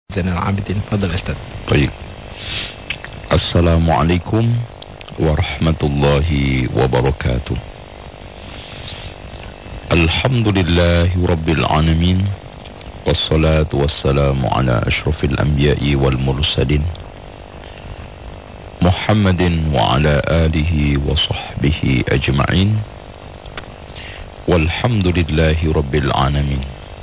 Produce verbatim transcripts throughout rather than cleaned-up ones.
Zainal Abidin, fadhal Ustaz. Baik. Assalamualaikum warahmatullahi wabarakatuh. Alhamdulillahi rabbil alamin. Wassalatu wassalamu ala asyrafil anbiya'i wal mursalin. Muhammadin wa ala alihi wa sahbihi ajma'in. Walhamdulillahi rabbil alamin.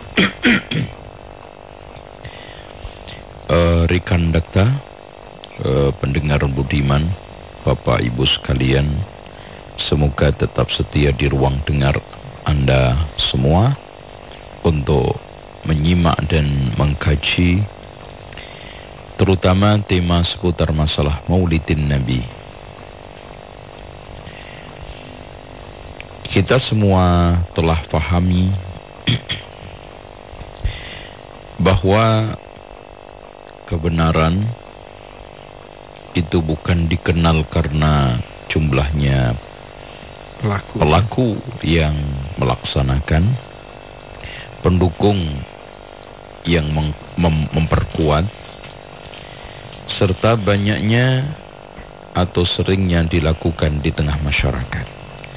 Uh, rekan dakta, uh, pendengar budiman, Bapak Ibu sekalian, semoga tetap setia di ruang dengar Anda semua untuk menyimak dan mengkaji terutama tema seputar masalah Maulidin Nabi. Kita semua telah pahami bahwa kebenaran itu bukan dikenal karena jumlahnya Pelaku. pelaku yang melaksanakan, pendukung yang mem mem memperkuat, serta banyaknya atau seringnya dilakukan di tengah masyarakat.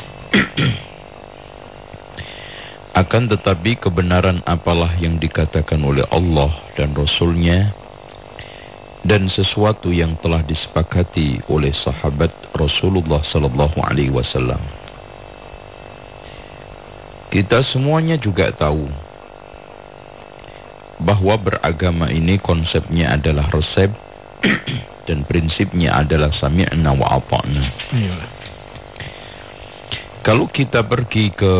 Akan tetapi kebenaran apalah yang dikatakan oleh Allah dan Rasul-Nya dan sesuatu yang telah disepakati oleh sahabat Rasulullah sallallahu alaihi wasallam. Kita semuanya juga tahu bahwa beragama ini konsepnya adalah resep dan prinsipnya adalah sami'na wa ata'na. Iya. Kalau kita pergi ke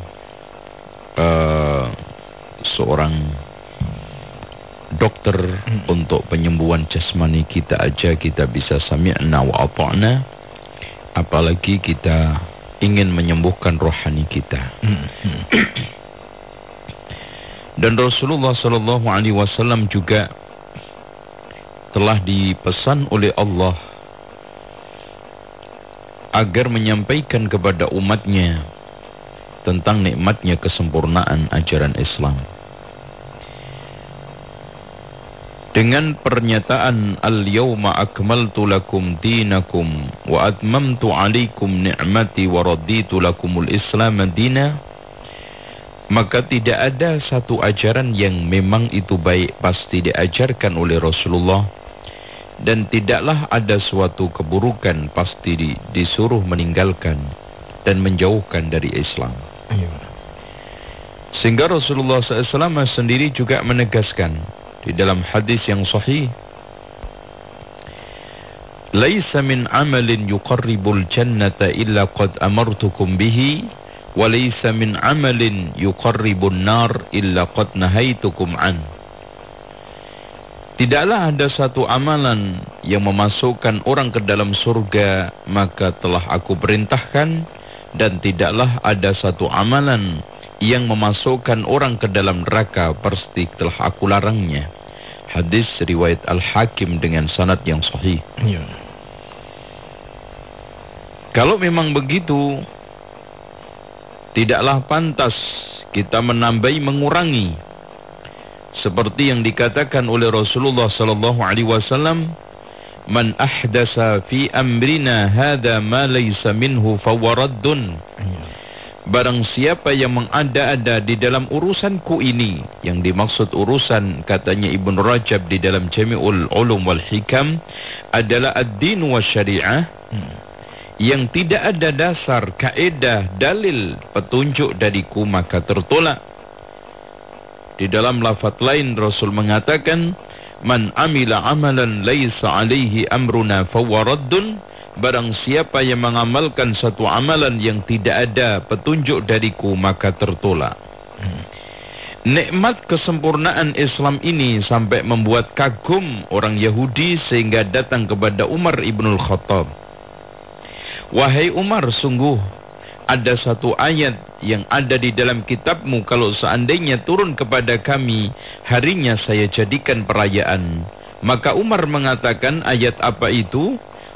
uh, seorang dokter hmm. untuk penyembuhan jasmani kita aja kita bisa sami'na wa ata'na, apalagi kita ingin menyembuhkan rohani kita. Hmm. Hmm. Dan Rasulullah sallallahu alaihi wasallam juga telah dipesan oleh Allah agar menyampaikan kepada umatnya tentang nikmatnya kesempurnaan ajaran Islam. Dengan pernyataan al-yawma akmaltu lakum dinakum wa atmamtu alaikum ni'mati wa raditu lakumul islam dina, maka tidak ada satu ajaran yang memang itu baik pasti diajarkan oleh Rasulullah, dan tidaklah ada suatu keburukan pasti di, disuruh meninggalkan dan menjauhkan dari Islam. Sehingga Rasulullah sallallahu alaihi wasallam sendiri juga menegaskan di dalam hadis yang sahih, laisa min amalin yuqarribul jannata illa qad amartukum bihi wa laisa min amalin yuqarribun nar illa qad nahaitukum an. Tidaklah ada satu amalan yang memasukkan orang ke dalam surga maka telah aku perintahkan, dan tidaklah ada satu amalan yang memasukkan orang ke dalam neraka pasti telah aku larangnya. Hadis riwayat Al-Hakim dengan sanad yang sahih. Ya. Kalau memang begitu, tidaklah pantas kita menambahi mengurangi seperti yang dikatakan oleh Rasulullah sallallahu alaihi wasallam, man ahdasa fi amrina hadza ma laysa minhu fawaradun. Ya. Barang siapa yang mengada-ada di dalam urusanku ini, yang dimaksud urusan katanya Ibnu Rajab di dalam Jami'ul Ulum wal Hikam adalah ad-din wa syariah, hmm. yang tidak ada dasar, kaedah, dalil, petunjuk dariku maka tertolak. Di dalam lafaz lain Rasul mengatakan, man amila amalan laisa alaihi amruna fawaradun. Barang siapa yang mengamalkan satu amalan yang tidak ada petunjuk dariku maka tertolak. Hmm. Nikmat kesempurnaan Islam ini sampai membuat kagum orang Yahudi sehingga datang kepada Umar ibnul Khattab. Wahai Umar, sungguh ada satu ayat yang ada di dalam kitabmu, kalau seandainya turun kepada kami, harinya saya jadikan perayaan. Maka Umar mengatakan, ayat apa itu?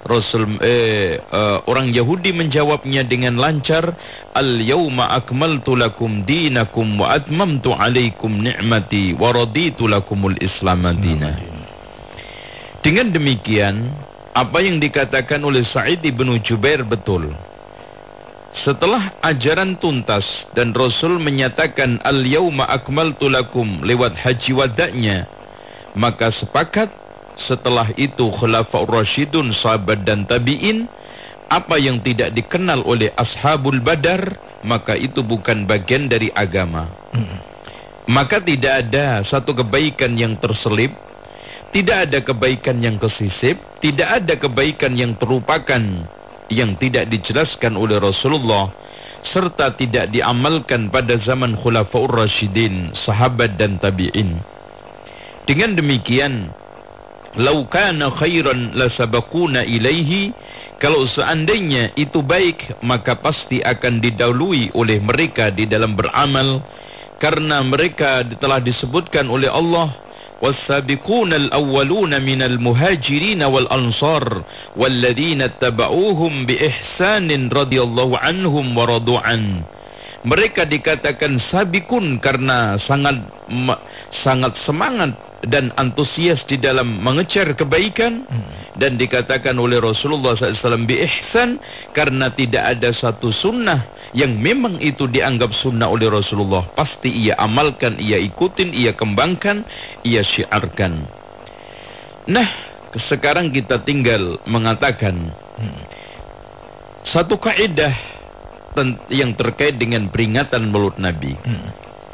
Rasul eh, uh, orang Yahudi menjawabnya dengan lancar, al-yawma akmaltu lakum dinakum wa atmamtu alaikum ni'mati wa raditu lakumul Islam madina. Dengan demikian, apa yang dikatakan oleh Sa'id ibn Jubair betul. Setelah ajaran tuntas dan Rasul menyatakan al-yawma akmaltu lakum lewat haji wada'nya, maka sepakat setelah itu Khulafaur Rasyidun, sahabat dan tabi'in, apa yang tidak dikenal oleh Ashabul Badar, maka itu bukan bagian dari agama. Hmm. Maka tidak ada satu kebaikan yang terselip, tidak ada kebaikan yang kesisip, tidak ada kebaikan yang terlupakan, yang tidak dijelaskan oleh Rasulullah, serta tidak diamalkan pada zaman Khulafaur Rasyidin, sahabat dan tabi'in. Dengan demikian, lau kana khairan lasabaquna ilaihi, kalau seandainya itu baik, maka pasti akan didahului oleh mereka di dalam beramal, karena mereka telah disebutkan oleh Allah, والسابقون الأولون من المهاجرين والأنصار والذين اتبعوهم بإحسان رضي الله عنهم ورضوا عنه. Mereka dikatakan sabikun karena sangat sangat semangat dan antusias di dalam mengejar kebaikan, hmm. dan dikatakan oleh Rasulullah sallallahu alaihi wasallam bi ihsan karena tidak ada satu sunnah yang memang itu dianggap sunnah oleh Rasulullah, pasti ia amalkan, ia ikutin, ia kembangkan, ia syiarkan. Nah, sekarang kita tinggal mengatakan hmm. satu kaidah yang terkait dengan peringatan Maulid Nabi. Hmm.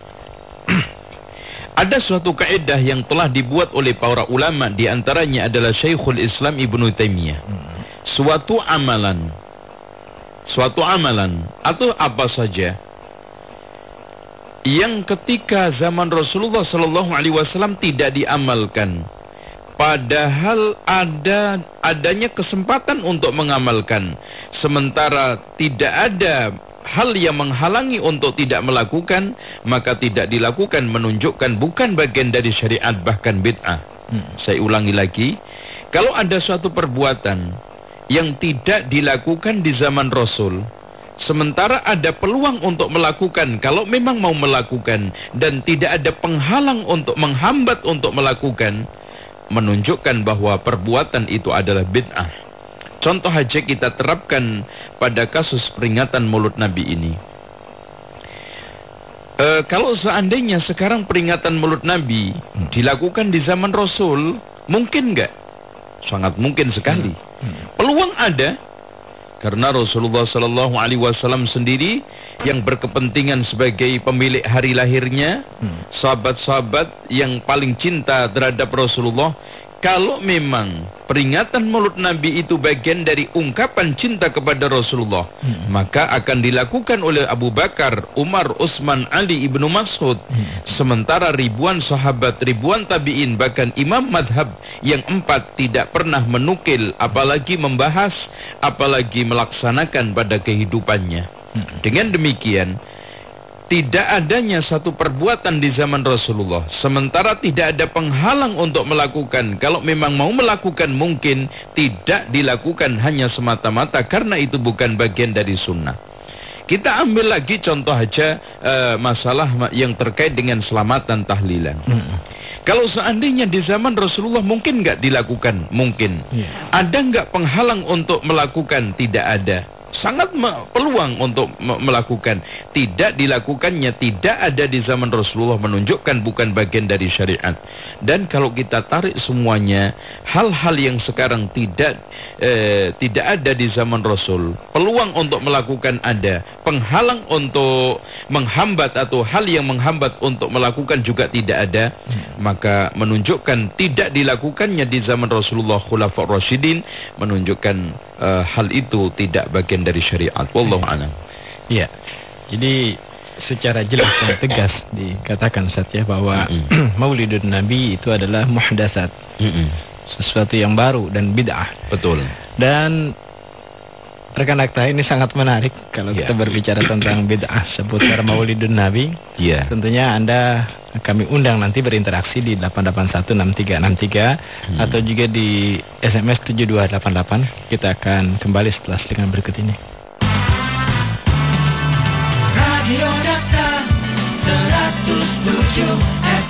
Ada suatu kaidah yang telah dibuat oleh para ulama, di antaranya adalah Syekhul Islam Ibnu Taimiyah. Hmm. Suatu amalan Suatu amalan atau apa saja yang ketika zaman Rasulullah Sallallahu Alaihi Wasallam tidak diamalkan, padahal ada adanya kesempatan untuk mengamalkan, sementara tidak ada hal yang menghalangi untuk tidak melakukan, maka tidak dilakukan, menunjukkan bukan bagian dari syariat, bahkan bid'ah. Hmm. Saya ulangi lagi, kalau ada suatu perbuatan yang tidak dilakukan di zaman Rasul, sementara ada peluang untuk melakukan, kalau memang mau melakukan, dan tidak ada penghalang untuk menghambat untuk melakukan, menunjukkan bahwa perbuatan itu adalah bid'ah. Contoh aja kita terapkan pada kasus peringatan Maulid Nabi ini. E, kalau seandainya sekarang peringatan Maulid Nabi dilakukan di zaman Rasul, mungkin nggak? Sangat mungkin sekali. Hmm. Peluang ada, karena Rasulullah Sallallahu Alaihi Wasallam sendiri yang berkepentingan sebagai pemilik hari lahirnya, hmm. sahabat-sahabat yang paling cinta terhadap Rasulullah, kalau memang peringatan Maulid Nabi itu bagian dari ungkapan cinta kepada Rasulullah, hmm. maka akan dilakukan oleh Abu Bakar, Umar, Utsman, Ali, Ibnu Mas'ud. Hmm. Sementara ribuan sahabat, ribuan tabi'in, bahkan imam madhab yang empat tidak pernah menukil, apalagi membahas, apalagi melaksanakan pada kehidupannya. Hmm. Dengan demikian, tidak adanya satu perbuatan di zaman Rasulullah, sementara tidak ada penghalang untuk melakukan. Kalau memang mau melakukan, mungkin tidak dilakukan hanya semata-mata karena itu bukan bagian dari sunnah. Kita ambil lagi contoh aja uh, masalah yang terkait dengan selamatan tahlilan. Hmm. Kalau seandainya di zaman Rasulullah mungkin nggak dilakukan, mungkin. Yeah. Ada nggak penghalang untuk melakukan? Tidak ada. Sangat peluang untuk melakukan, tidak dilakukannya, tidak ada di zaman Rasulullah, menunjukkan bukan bagian dari syariat. Dan kalau kita tarik semuanya, hal-hal yang sekarang tidak eh, tidak ada di zaman Rasul, peluang untuk melakukan ada, penghalang untuk menghambat atau hal yang menghambat untuk melakukan juga tidak ada, maka menunjukkan tidak dilakukannya di zaman Rasulullah Khulafaur Rasyidin, menunjukkan uh, hal itu tidak bagian dari syariat. Wallahu a'lam. Ya. Jadi secara jelas dan tegas dikatakan saja bahwa mm-hmm. Maulidun Nabi itu adalah muhdatsat. Mm-hmm. Sesuatu yang baru dan bid'ah. Betul. Dan rekan Akta, ini sangat menarik kalau yeah. kita berbicara tentang bid'ah seputar Maulidun Nabi. Yeah. Tentunya Anda kami undang nanti berinteraksi di delapan delapan satu enam tiga enam tiga hmm. atau juga di S M S tujuh dua delapan delapan. Kita akan kembali setelah selingan berikut ini. Radio Data seratus tujuh F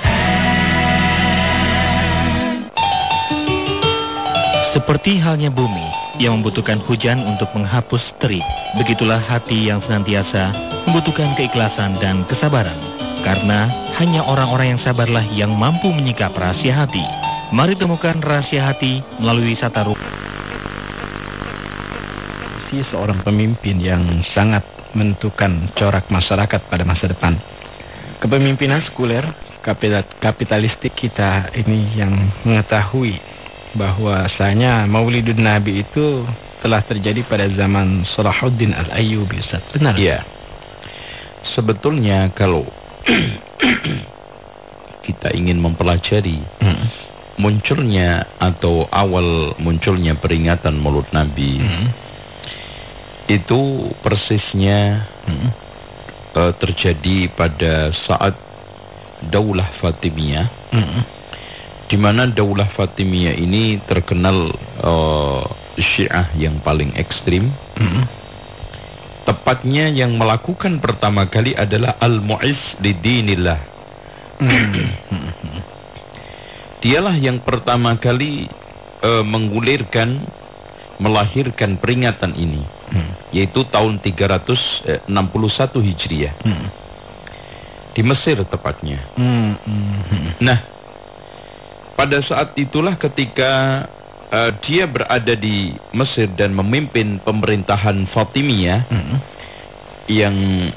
M. Seperti halnya bumi yang membutuhkan hujan untuk menghapus terik, begitulah hati yang senantiasa membutuhkan keikhlasan dan kesabaran. Karena hanya orang-orang yang sabarlah yang mampu menyikap rahasia hati. Mari temukan rahasia hati melalui wisata ruh. Si seorang pemimpin yang sangat menentukan corak masyarakat pada masa depan. Kepemimpinan sekuler kapitalistik kita ini yang mengetahui bahwasanya Maulidun Nabi itu telah terjadi pada zaman Salahuddin Al-Ayyubi, Ustaz. Benar? Iya. Sebetulnya kalau kita ingin mempelajari hmm. munculnya atau awal munculnya peringatan Maulid Nabi, hmm. itu persisnya hmm. uh, terjadi pada saat Daulah Fatimiyah, hmm. di mana Daulah Fatimiyah ini terkenal uh, Syiah yang paling ekstrim. Mm-hmm. Tepatnya yang melakukan pertama kali adalah Al-Mu'izz lidinillah. Mm-hmm. Dialah yang pertama kali uh, menggulirkan, melahirkan peringatan ini, mm-hmm. yaitu tahun tiga ratus enam puluh satu Hijriah. Mm-hmm. Di Mesir tepatnya. Mm-hmm. Nah, pada saat itulah ketika uh, dia berada di Mesir dan memimpin pemerintahan Fatimiyah mm-hmm. yang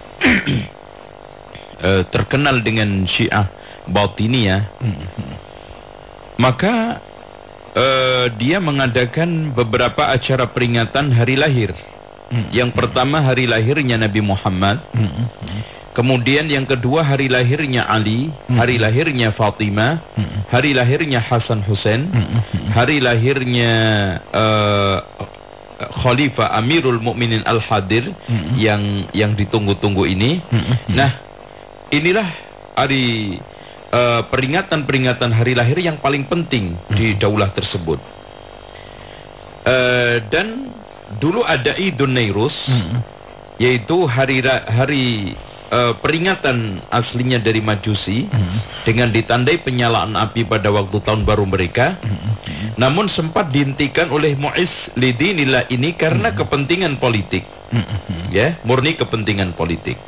uh, terkenal dengan Syiah Batiniyah, mm-hmm. maka uh, dia mengadakan beberapa acara peringatan hari lahir. Mm-hmm. Yang pertama hari lahirnya Nabi Muhammad. Mm-hmm. Kemudian yang kedua hari lahirnya Ali, hmm. hari lahirnya Fatimah, hmm. hari lahirnya Hasan Hussein, hmm. hari lahirnya uh, Khalifah Amirul Mukminin Al-Hadir hmm. yang yang ditunggu-tunggu ini. Hmm. Nah, inilah hari uh, peringatan-peringatan hari lahir yang paling penting hmm. di daulah tersebut. Uh, dan dulu ada Idun Nairus, hmm. yaitu hari hari Uh, peringatan aslinya dari Majusi hmm. dengan ditandai penyalaan api pada waktu tahun baru mereka, hmm. namun sempat dihentikan oleh Mu'izz lidinillah ini karena hmm. kepentingan politik, hmm. ya, murni kepentingan politik.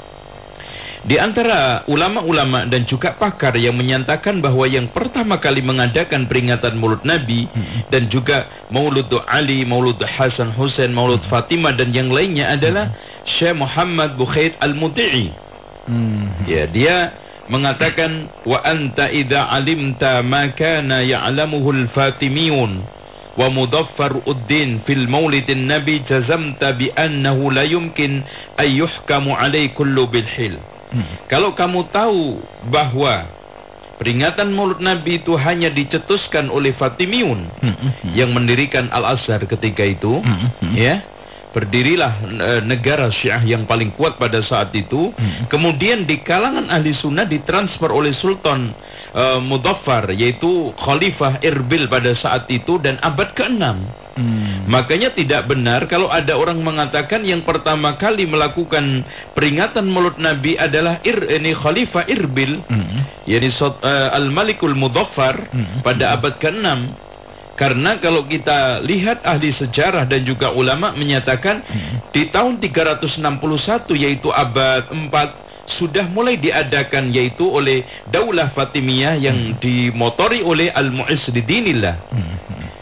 Di antara ulama-ulama dan juga pakar yang menyatakan bahwa yang pertama kali mengadakan peringatan Maulid Nabi hmm. dan juga Maulid Ali, Maulid Hasan Hussein, Maulid hmm. Fatimah dan yang lainnya adalah hmm. Syekh Muhammad Bukhair Al-Muti'i. Hmm. Ya, dia mengatakan wa anta idza alimta ma kana ya'lamuhu al-Fatimiyun wa Mudaffaruddin fil Maulidin Nabi jazamta bi annahu la yumkin ay yuhkamu alai kullu bil hil. Hmm. Kalau kamu tahu bahwa peringatan Maulid Nabi itu hanya dicetuskan oleh Fatimiyun hmm. yang mendirikan Al-Azhar ketika itu, hmm. ya. Berdirilah e, negara Syiah yang paling kuat pada saat itu. Hmm. Kemudian di kalangan ahli sunnah ditransfer oleh Sultan e, Mudaffar, yaitu Khalifah Irbil pada saat itu dan abad keenam. Hmm. Makanya tidak benar kalau ada orang mengatakan yang pertama kali melakukan peringatan Maulid Nabi adalah Ir, ini Khalifah Irbil, hmm. yaitu e, Al-Malikul Mudaffar hmm. pada abad keenam. Karena kalau kita lihat ahli sejarah dan juga ulama menyatakan hmm. di tahun tiga ratus enam puluh satu yaitu abad empat sudah mulai diadakan yaitu oleh Daulah Fatimiyah yang hmm. dimotori oleh Al-Mu'izz lidinillah. Hmm.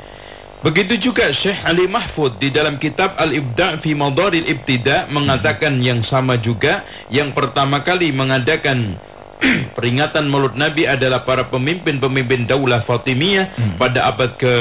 Begitu juga Syekh Ali Mahfud di dalam kitab Al-Ibda' fi Madaril Ibtida' mengatakan hmm. yang sama juga, yang pertama kali mengadakan peringatan Maulid Nabi adalah para pemimpin-pemimpin Daulah Fatimiyah hmm. pada abad ke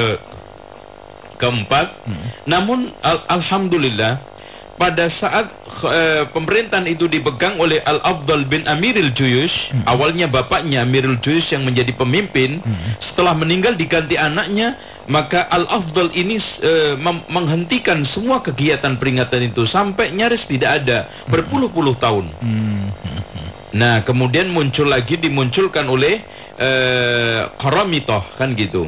keempat. Hmm. Namun al alhamdulillah pada saat uh, pemerintahan itu dipegang oleh Al-Afdal bin Amirul Juyush, hmm. awalnya bapaknya Amirul Juyush yang menjadi pemimpin, hmm. setelah meninggal diganti anaknya, maka Al-Afdal ini uh, menghentikan semua kegiatan peringatan itu sampai nyaris tidak ada berpuluh-puluh tahun. Hmm. Nah, kemudian muncul lagi dimunculkan oleh uh, Qaramithah, kan gitu.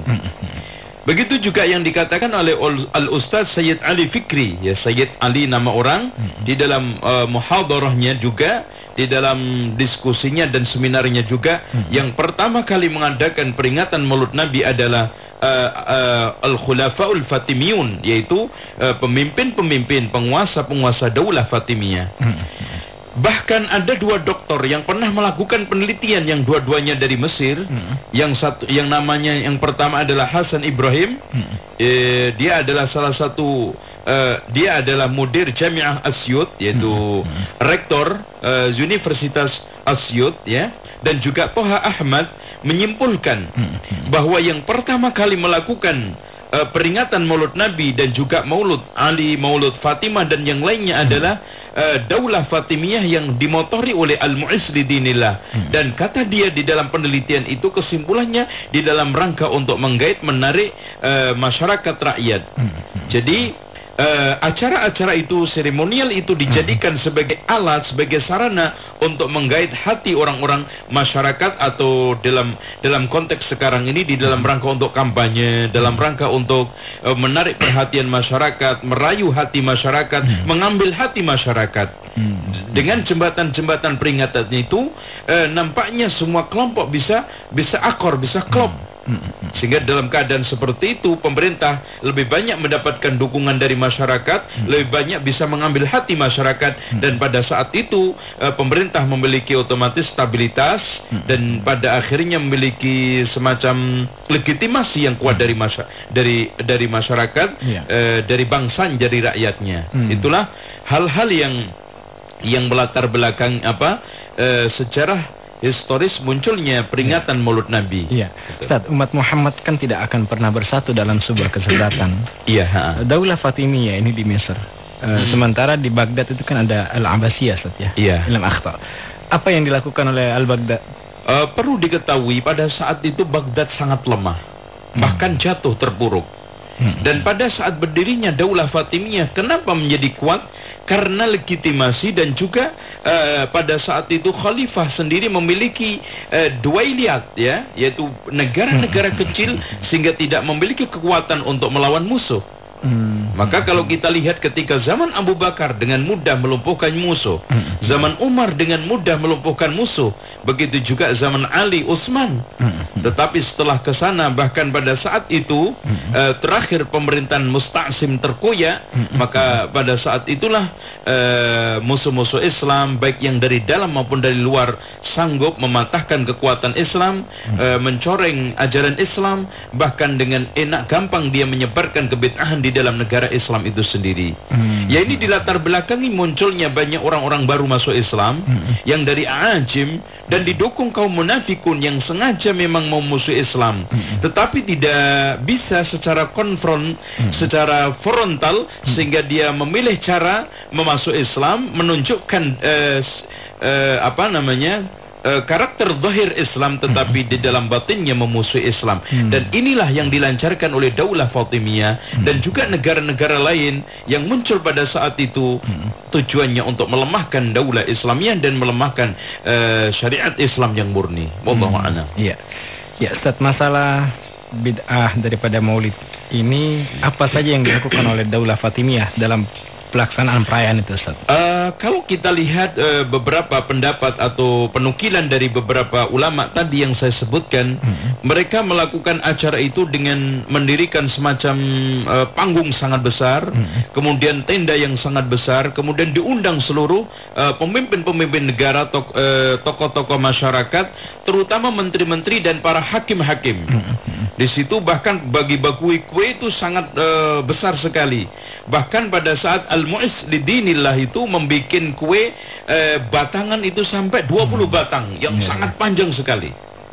Begitu juga yang dikatakan oleh Al-Ustaz Sayyid Ali Fikri, ya Sayyid Ali nama orang, hmm. di dalam uh, muhadarahnya juga, di dalam diskusinya dan seminarnya juga, hmm. yang pertama kali mengadakan peringatan Maulid Nabi adalah uh, uh, Al-Khulafaul Fatimiyun, yaitu uh, pemimpin-pemimpin, penguasa-penguasa Daulah Fatimiyah. Hmm. Bahkan ada dua doktor yang pernah melakukan penelitian yang dua-duanya dari Mesir. Hmm. Yang satu, yang namanya yang pertama adalah Hasan Ibrahim. Hmm. Eh, dia adalah salah satu, eh, dia adalah mudir Jami'ah Asyut, yaitu hmm. rektor eh, Universitas Asyut, ya. Dan juga Toha Ahmad menyimpulkan hmm. bahwa yang pertama kali melakukan eh, peringatan Maulid Nabi dan juga Maulid Ali, Maulid Fatimah dan yang lainnya hmm. adalah Uh, Daulah Fatimiyah yang dimotori oleh Al-Mu'izz lidinillah. Hmm. Dan kata dia di dalam penelitian itu, kesimpulannya di dalam rangka untuk menggait, menarik uh, masyarakat rakyat. Hmm. Jadi uh, acara-acara itu, seremonial itu dijadikan hmm. sebagai alat, sebagai sarana untuk menggait hati orang-orang masyarakat, atau dalam dalam konteks sekarang ini di dalam rangka untuk kampanye, dalam rangka untuk uh, menarik perhatian masyarakat, merayu hati masyarakat, hmm. mengambil hati masyarakat. Hmm. Dengan jembatan-jembatan peringatan itu, uh, nampaknya semua kelompok bisa bisa akor, bisa klop. Hmm. Sehingga dalam keadaan seperti itu, pemerintah lebih banyak mendapatkan dukungan dari masyarakat, hmm. lebih banyak bisa mengambil hati masyarakat, hmm. dan pada saat itu uh, pemerintah memiliki otomatis stabilitas, hmm. dan pada akhirnya memiliki semacam legitimasi yang kuat hmm. dari masa dari dari masyarakat, yeah. uh, dari bangsa, dari rakyatnya. Hmm. Itulah hal-hal yang yang melatar belakang apa uh, sejarah historis munculnya peringatan Maulid Nabi. Iya. Ustaz, umat Muhammad kan tidak akan pernah bersatu dalam sebuah kesesatan. Iya. Daulah Fatimiyah ini di Mesir. Uh, hmm. Sementara di Baghdad itu kan ada Al-Abbasiyah, Ustaz, ya. Iya. Ilm akhtar. Apa yang dilakukan oleh Al-Baghdad? Uh, perlu diketahui pada saat itu Baghdad sangat lemah, hmm. bahkan jatuh terpuruk. Hmm. Dan pada saat berdirinya Daulah Fatimiyah, kenapa menjadi kuat? Karena legitimasi dan juga uh, pada saat itu khalifah sendiri memiliki uh, duailiyat, ya, yaitu negara-negara kecil sehingga tidak memiliki kekuatan untuk melawan musuh. Hmm. Maka kalau kita lihat ketika zaman Abu Bakar dengan mudah melumpuhkan musuh, hmm. zaman Umar dengan mudah melumpuhkan musuh, begitu juga zaman Ali, Utsman. Hmm. Tetapi setelah ke sana, bahkan pada saat itu hmm. uh, terakhir pemerintahan Musta'sim terkoyak, hmm. maka pada saat itulah uh, musuh-musuh Islam baik yang dari dalam maupun dari luar sanggup mematahkan kekuatan Islam, hmm. uh, mencoreng ajaran Islam, bahkan dengan enak gampang dia menyebarkan kebid'ahan di dalam negara Islam itu sendiri. Hmm. Ya, ini dilatar belakangi munculnya banyak orang-orang baru masuk Islam, hmm. yang dari Ajim, dan didukung kaum munafikun yang sengaja memang mau musuh Islam, hmm. tetapi tidak bisa secara konfront, hmm. secara frontal, hmm. sehingga dia memilih cara memasuk Islam, menunjukkan uh, uh, apa namanya Uh, karakter zahir Islam, tetapi hmm. di dalam batinnya memusuhi Islam. Hmm. Dan inilah yang dilancarkan oleh Daulah Fatimiyah, hmm. dan juga negara-negara lain yang muncul pada saat itu, hmm. tujuannya untuk melemahkan Daulah Islamiyah dan melemahkan uh, syariat Islam yang murni. Wallahu a'lam. Iya. Ya, Ustaz, masalah bid'ah daripada Maulid ini apa saja yang dilakukan oleh Daulah Fatimiyah dalam pelaksanaan perayaan itu, Ustaz? Uh, kalau kita lihat uh, beberapa pendapat atau penukilan dari beberapa ulama tadi yang saya sebutkan, hmm. mereka melakukan acara itu dengan mendirikan semacam uh, panggung sangat besar, hmm. kemudian tenda yang sangat besar, kemudian diundang seluruh uh, pemimpin-pemimpin negara, tok, uh, tokoh-tokoh masyarakat, terutama menteri-menteri dan para hakim-hakim. Hmm. Di situ bahkan bagi-bagi kue itu sangat uh, besar sekali. Bahkan pada saat Al-Mu'izz lidinillah itu membuat kue eh, batangan itu sampai dua puluh batang yang yeah, sangat panjang sekali.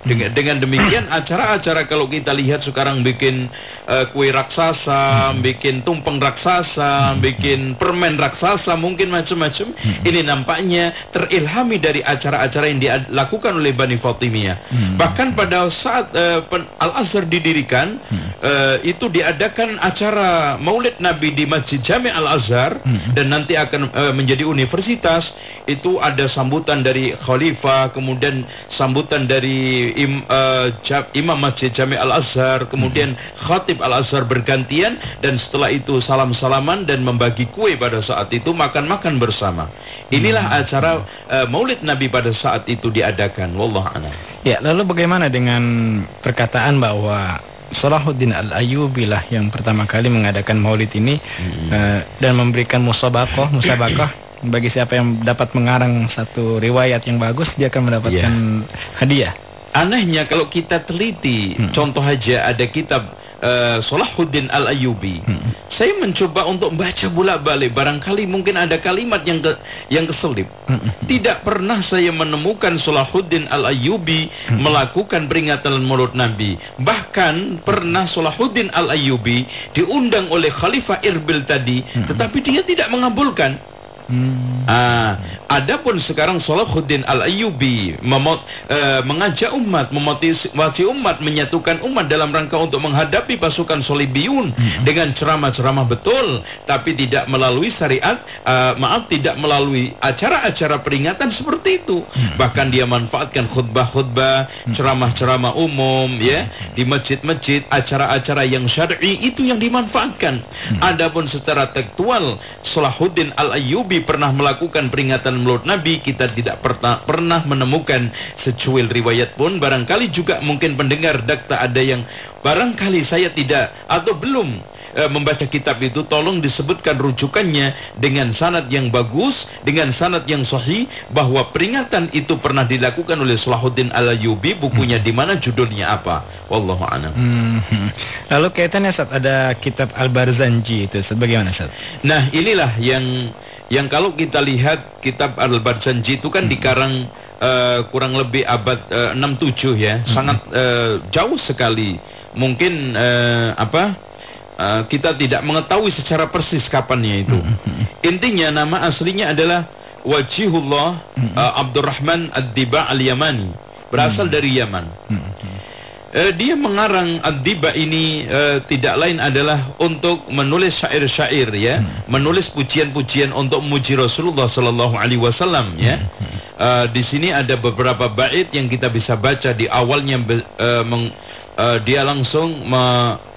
Dengan, dengan demikian acara-acara kalau kita lihat sekarang bikin uh, kue raksasa, bikin tumpeng raksasa, bikin permen raksasa, mungkin macam-macam. Ini nampaknya terilhami dari acara-acara yang dilakukan oleh Bani Fatimiyah. Bahkan pada saat uh, Al-Azhar didirikan, uh, itu diadakan acara Maulid Nabi di Masjid Jami' Al-Azhar, dan nanti akan uh, menjadi universitas. Itu ada sambutan dari khalifah, kemudian sambutan dari im, uh, Imam Masjid Jami' Al-Azhar, kemudian khatib Al-Azhar bergantian, dan setelah itu salam-salaman dan membagi kue pada saat itu, makan-makan bersama. Inilah acara uh, Maulid Nabi pada saat itu diadakan. Wallahu a'lam. Ya, lalu bagaimana dengan perkataan bahwa Salahuddin Al-Ayyubi lah yang pertama kali mengadakan Maulid ini hmm. uh, dan memberikan musabaqah, musabaqah bagi siapa yang dapat mengarang satu riwayat yang bagus, dia akan mendapatkan yeah. hadiah. Anehnya kalau kita teliti, hmm. contoh aja ada kitab uh, Salahuddin Al-Ayyubi. Hmm. Saya mencoba untuk baca bolak-balik, barangkali mungkin ada kalimat yang ke, yang keselip. Hmm. Tidak pernah saya menemukan Salahuddin Al-Ayyubi hmm. melakukan peringatan Maulid Nabi. Bahkan pernah Salahuddin Al-Ayyubi diundang oleh Khalifah Irbil tadi, hmm. tetapi dia tidak mengabulkan. Hmm. Ah, adapun sekarang Salahuddin Al-Ayyubi memot, uh, mengajak umat, memotivasi umat, menyatukan umat dalam rangka untuk menghadapi pasukan Salibiyun hmm. dengan ceramah-ceramah betul, tapi tidak melalui syariat, uh, maaf tidak melalui acara-acara peringatan seperti itu. Hmm. Bahkan dia manfaatkan khutbah-khutbah, hmm. ceramah-ceramah umum, ya, di masjid-masjid, acara-acara yang syar'i itu yang dimanfaatkan. Hmm. Adapun secara tekstual Salahuddin Al-Ayyubi pernah melakukan peringatan Maulid Nabi, kita tidak pernah, pernah menemukan secuil riwayat pun. Barangkali juga mungkin pendengar dakta ada yang barangkali saya tidak atau belum e, membaca kitab itu, tolong disebutkan rujukannya dengan sanad yang bagus, dengan sanad yang sahih, bahwa peringatan itu pernah dilakukan oleh Salahuddin Al-Ayyubi. Bukunya hmm. di mana, judulnya apa? Wallahu a'lam. Hmm. Lalu kaitannya Ustaz, ada kitab Al-Barzanji itu Ustaz, bagaimana Ustaz? Nah, inilah yang yang kalau kita lihat kitab Al-Barzanji itu kan hmm. dikarang uh, kurang lebih abad uh, enam puluh tujuh ya, hmm. sangat uh, jauh sekali. Mungkin uh, apa? Uh, kita tidak mengetahui secara persis kapannya itu. Hmm. Intinya nama aslinya adalah Wajihullah hmm. uh, Abdurrahman Ad-Diba Al-Yamani, berasal hmm. dari Yaman. Hmm. Uh, dia mengarang Ad-Diba ini uh, tidak lain adalah untuk menulis syair-syair ya, hmm. menulis pujian-pujian untuk memuji Rasulullah sallallahu alaihi wasallam ya. Hmm. Uh, di sini ada beberapa bait yang kita bisa baca di awalnya. Uh, meng, uh, dia langsung me,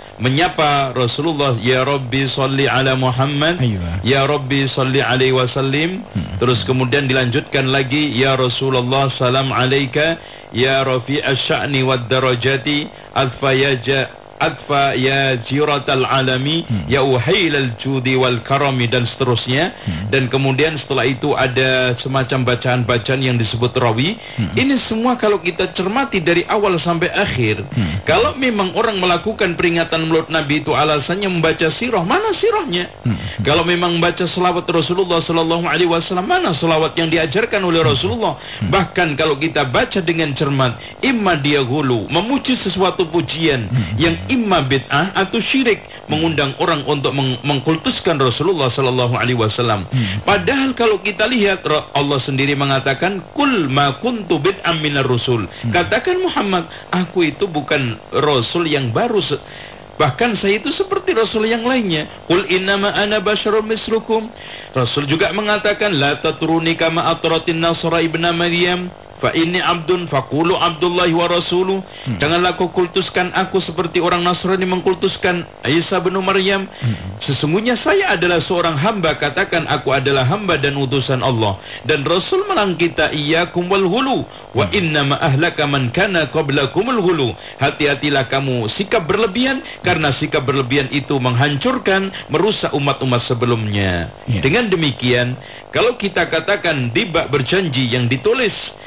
menyapa Rasulullah, ya Rabbi salli ala Muhammad, Ayuh. ya Rabbi salli alaihi wasallim. Hmm. Terus kemudian dilanjutkan lagi, ya Rasulullah salam alaika, ya Rafi' asy-sya'ni wad darajati, adfa ya ja, adfa ya jiratal alami, hmm. ya uhailal judi wal karami, dan seterusnya. Hmm. Dan kemudian setelah itu ada semacam bacaan-bacaan yang disebut rawi. Hmm. Ini semua kalau kita cermati dari awal sampai akhir, hmm. kalau memang orang melakukan peringatan Maulid Nabi itu alasannya membaca sirah, mana sirahnya? Hmm. Kalau memang membaca selawat Rasulullah sallallahu alaihi wasallam, mana selawat yang diajarkan oleh Rasulullah? Hmm. Bahkan kalau kita baca dengan cermat, imma dia hulu, memuji sesuatu pujian hmm. yang imma bid'ah atau syirik, mengundang orang untuk meng mengkultuskan Rasulullah sallallahu alaihi wasallam. Hmm. Padahal kalau kita lihat, Allah sendiri mengatakan, kul ma kuntu bid'am minar rusul. Hmm. Katakan Muhammad, aku itu bukan rasul yang baru, bahkan saya itu seperti rasul yang lainnya. Qul innama ana basyarum mislukum. Rasul juga mengatakan, la tatruni kama atratin nasra ibna Maryam, fa inni abdun faqulu abdullahi wa rasuluh. Hmm. Janganlah kau kultuskan aku seperti orang Nasrani mengkultuskan Isa bin Maryam. Hmm. Sesungguhnya saya adalah seorang hamba, katakan aku adalah hamba dan utusan Allah. Dan Rasul melarang kita, iyyakum wal hulu wa innama ahlaka man kana qablakumul hulu. Hati-hatilah kamu sikap berlebihan, karena sikap berlebihan itu menghancurkan, merusak umat-umat sebelumnya. Yeah. Dengan demikian, kalau kita katakan Diba berjanji yang ditulis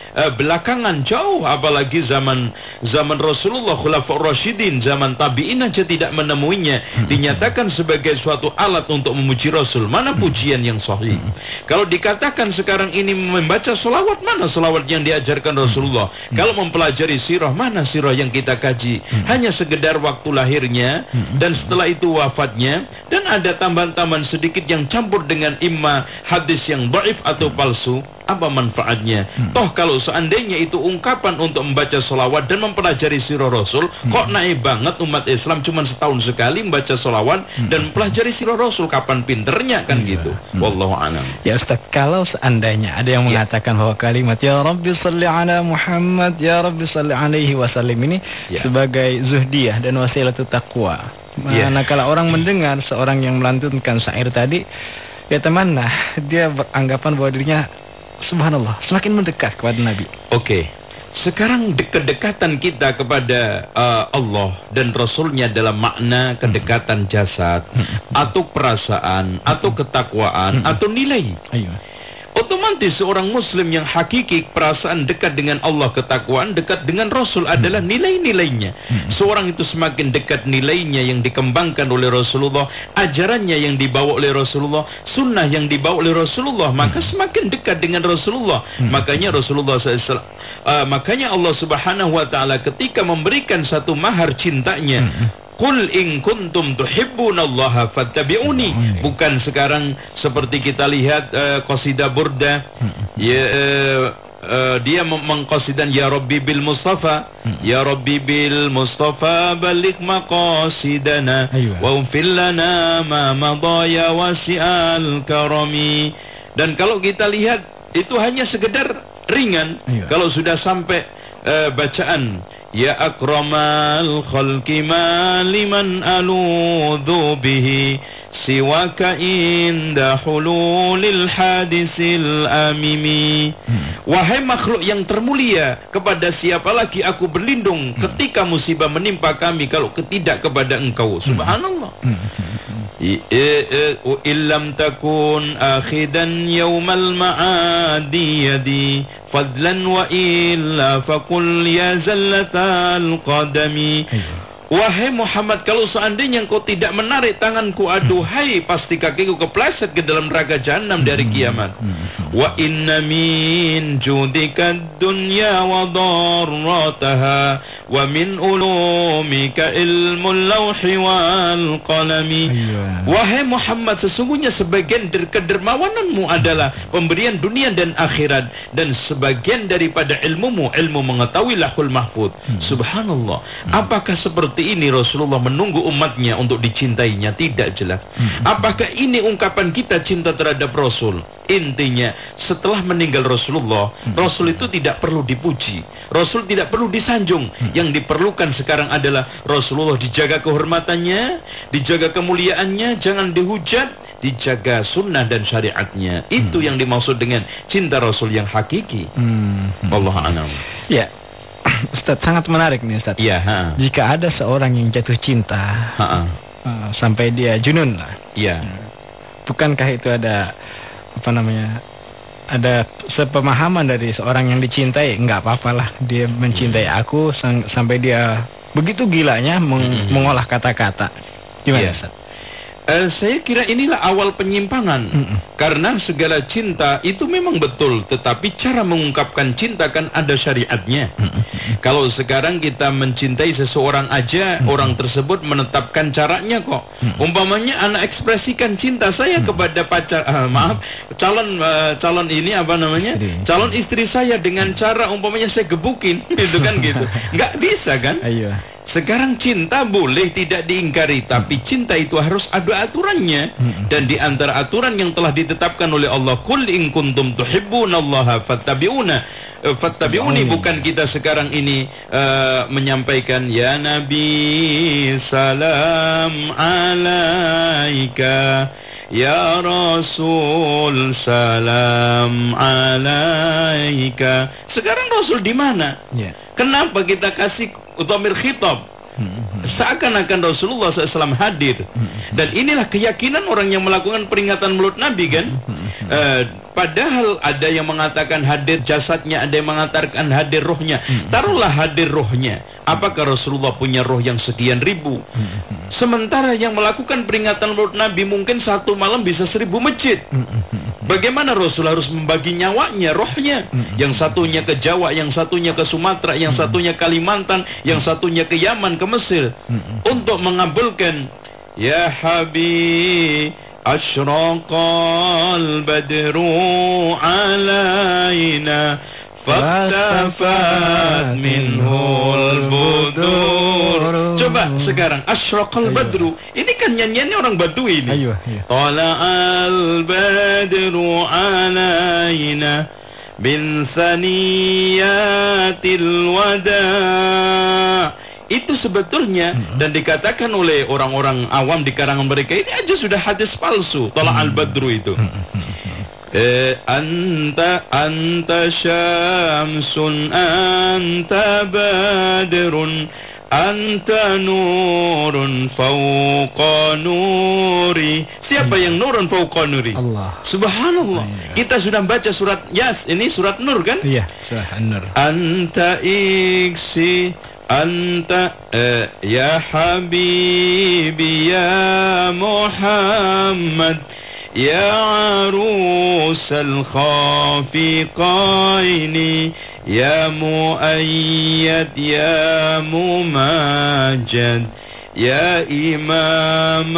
uh, belakangan jauh, apalagi zaman zaman Rasulullah, Khulafaur Rasyidin, zaman tabi'in aja tidak menemuinya, dinyatakan sebagai suatu alat untuk memuji Rasul. Mana pujian yang sahih? Kalau dikatakan sekarang ini membaca selawat, mana selawat yang diajarkan Rasulullah? Kalau mempelajari sirah, mana sirah yang kita kaji? Hanya sekedar waktu lahirnya dan setelah itu wafatnya, dan ada tambahan-tambahan sedikit yang campur dengan imma hadis yang dhaif atau palsu. Apa manfaatnya? Hmm. Toh kalau seandainya itu ungkapan untuk membaca selawat dan mempelajari sirah Rasul, hmm. kok naik banget umat Islam cuma setahun sekali membaca selawat hmm. dan mempelajari sirah Rasul, kapan pinternya kan hmm. gitu. Hmm. Wallahu a'lam. Ya Ustaz, kalau seandainya ada yang ya. mengatakan bahwa kalimat Ya Rabbi salli ala Muhammad, Ya Rabbi salli alaihi wasallim ini ya. sebagai zuhdiyah dan wasilatut taqwa. Manakala ya. orang mendengar seorang yang melantunkan syair tadi, ya temanlah, dia beranggapan bahwa dirinya subhanallah semakin mendekat kepada Nabi. Oke. Okay. Sekarang kedekatan kita kepada uh, Allah dan Rasulnya dalam makna kedekatan jasad atau perasaan atau ketakwaan atau nilai. Ayo. Otomatis seorang muslim yang hakiki perasaan dekat dengan Allah, ketakwaan dekat dengan Rasul adalah nilai-nilainya. Seorang itu semakin dekat nilainya yang dikembangkan oleh Rasulullah, ajarannya yang dibawa oleh Rasulullah, sunnah yang dibawa oleh Rasulullah, maka semakin dekat dengan Rasulullah. Makanya Rasulullah sallallahu alaihi wasallam uh, makanya Allah Subhanahu wa taala ketika memberikan satu mahar cintanya, Qul in kuntum tuhibbunallaha fattabi'uni. Bukan sekarang seperti kita lihat uh, qasidah Burda, ya uh, uh, dia mengqasidan Ya Rabbi bil Mustafa, Ya Rabbi bil Mustafa balik maqasidana wa ufil lana ma madaya wasi'al karami. Dan kalau kita lihat itu hanya sekedar ringan. Kalau sudah sampai uh, bacaan Ya akramal khalqi ma liman aludhu bihi siwaka inda hululil hadisil amimi. hmm. Wahai makhluk yang termulia, kepada siapa lagi aku berlindung hmm. ketika musibah menimpa kami kalau tidak kepada engkau. Subhanallah. Illam takun akhidan yawmal ma'adi yadi fadlan wa illa faqul ya zallatal qadami. Wahai Muhammad, kalau seandainya engkau tidak menarik tanganku, aduhai, pasti kakiku kepleset ke dalam neraka jahanam dari kiamat. Wa inna min judika dunya wa darrataha wa min ulumika ilmul lawhi wal qalami. Wahai Muhammad, sesungguhnya sebagian dari kedermawananmu adalah pemberian dunia dan akhirat, dan sebagian daripada ilmumu ilmu mengetahui lahul mahfud. Subhanallah. Apakah seperti ini Rasulullah menunggu umatnya untuk dicintainya? Tidak jelas. Apakah ini ungkapan kita cinta terhadap Rasul? Intinya, setelah meninggal Rasulullah, Rasul itu tidak perlu dipuji, Rasul tidak perlu disanjung. Yang diperlukan sekarang adalah Rasulullah dijaga kehormatannya, dijaga kemuliaannya, jangan dihujat, dijaga sunnah dan syariatnya. Itu yang dimaksud dengan cinta Rasul yang hakiki. hmm. Wallahu a'lam. Ya, Ustaz, sangat menarik nih Ustaz. Ya, ha. Jika ada seorang yang jatuh cinta, ha -ha. Uh, sampai dia junun lah. Ya. Bukankah itu ada apa namanya? Ada sepemahaman dari seorang yang dicintai, enggak apa-apalah dia mencintai aku sang, sampai dia begitu gilanya meng, mm-hmm. mengolah kata-kata. Gimana yeah. Ustaz? Uh, saya kira inilah awal penyimpangan. Mm-hmm. Karena segala cinta itu memang betul, tetapi cara mengungkapkan cinta kan ada syariatnya. Mm-hmm. Kalau sekarang kita mencintai seseorang aja, mm-hmm. orang tersebut menetapkan caranya kok. Mm-hmm. Umpamanya anak ekspresikan cinta saya mm-hmm. kepada pacar, uh, maaf, calon uh, calon ini apa namanya? Istri. Calon istri saya dengan cara umpamanya saya gebukin, gitu kan gitu. Nggak bisa kan? Ayo. Sekarang cinta boleh tidak diingkari, tapi cinta itu harus ada aturannya. Dan di antara aturan yang telah ditetapkan oleh Allah, Qul in kuntum tuhibbunallaha fattabi'una fattabi'uni. Bukan kita sekarang ini uh, menyampaikan ya Nabi salam alaika, ya Rasul salam alaika. Sekarang Rasul di mana? Yeah. Kenapa kita kasih utamir khitab? Seakan-akan Rasulullah shallallahu alaihi wasallam hadir. Dan inilah keyakinan orang yang melakukan peringatan Maulid Nabi kan. Uh, padahal ada yang mengatakan hadir jasadnya, ada yang mengatakan hadir rohnya. Hmm. Taruhlah hadir rohnya. Apakah Rasulullah punya roh yang sekian ribu? Hmm. Sementara yang melakukan peringatan Maulid Nabi mungkin satu malam bisa seribu masjid. Hmm. Bagaimana Rasul harus membagi nyawanya, rohnya? Hmm. Yang satunya ke Jawa, yang satunya ke Sumatera, yang hmm. satunya Kalimantan, yang satunya ke Yaman, ke Mesir. Hmm. Untuk mengabulkan Ya Habib Ashraqal badru alaina faktafat minhul budur. Coba sekarang Ashraqal badru. Ini kan nyanyiannya orang Badui ini. Ayo, ayo. Tala'al badru alaina bin saniyatil wada'. Itu sebetulnya hmm. dan dikatakan oleh orang-orang awam di karangan mereka ini aja sudah hadis palsu. Tolak hmm. al-badru itu. Hmm. Eh, anta anta syamsun anta badrun anta nurun fauqa nuri. Siapa hmm. yang nurun fauqa nuri? Allah. Subhanallah. Ya. Kita sudah baca surat Yas, ini surat Nur kan? Iya, surah An-Nur. Anta iksi Anta uh, ya Habibi ya Muhammad ya arusal khafiqaini ya muayyad ya mumajjad ya imam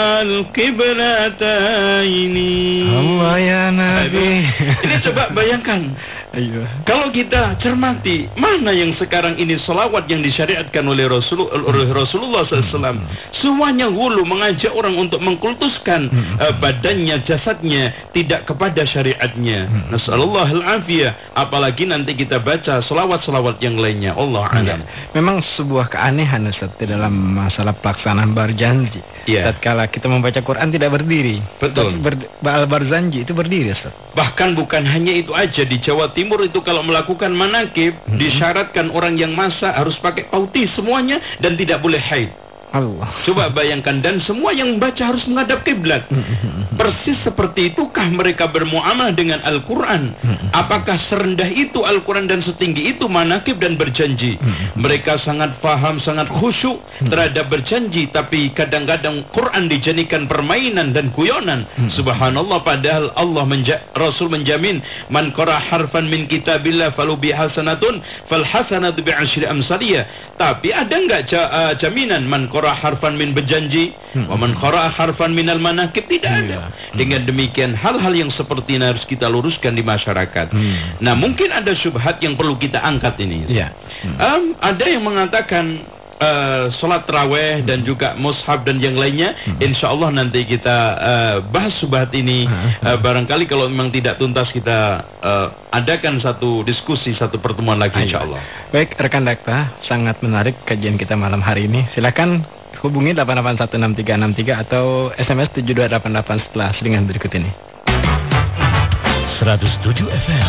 al-qiblataini. Allah ya Nabi. Ini coba bayangkan. Ayo. Kalau kita cermati, mana yang sekarang ini selawat yang disyariatkan oleh Rasulullah, oleh Rasulullah shallallahu alaihi wasallam, semuanya hulu mengajak orang untuk mengkultuskan uh, badannya, jasadnya, tidak kepada syariatnya. Nasallallahu al-afiyah. Apalagi nanti kita baca selawat-selawat yang lainnya. Allah alam. Memang sebuah keanehan Ustaz di dalam masalah pelaksanaan berjanji. Ya. Tatkala kita membaca Quran tidak berdiri. Betul. Ber, berjanji itu berdiri Ustaz. Bahkan bukan hanya itu aja, di Jawa Timur itu kalau melakukan manakib hmm. disyaratkan orang yang masa harus pakai pautis semuanya dan tidak boleh haid. Allah. Coba bayangkan, dan semua yang membaca harus menghadap kiblat. Persis seperti itukah mereka bermuamalah dengan Al-Quran? Apakah serendah itu Al-Quran dan setinggi itu manakib dan berjanji? Mereka sangat faham, sangat khusyuk terhadap berjanji, tapi kadang-kadang Quran dijadikan permainan dan guyonan. Subhanallah, padahal Allah menja Rasul menjamin, man qara harfan min kitabillah falu bihasanatun fal hasanatu bi asyri amsaliyah. Tapi ada enggak uh, jaminan man qara harfan min berjanji hmm. wa man qara harfan minal manakib? Tidak ada. Hmm. Dengan demikian hal-hal yang seperti ini harus kita luruskan di masyarakat. Hmm. Nah, mungkin ada syubhat yang perlu kita angkat ini. Ya. Hmm. Um, ada yang mengatakan Uh, sholat tarawih dan juga mushaf dan yang lainnya. hmm. Insya Allah nanti kita uh, bahas subhat ini. uh, Barangkali kalau memang tidak tuntas kita uh, adakan satu diskusi, satu pertemuan lagi. Insya Allah. Baik rekan Dakta, sangat menarik kajian kita malam hari ini. Silakan hubungi delapan delapan satu enam tiga enam tiga atau S M S tujuh dua delapan delapan setelah selingan berikut ini. seratus tujuh F M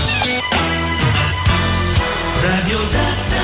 Radio Dakta.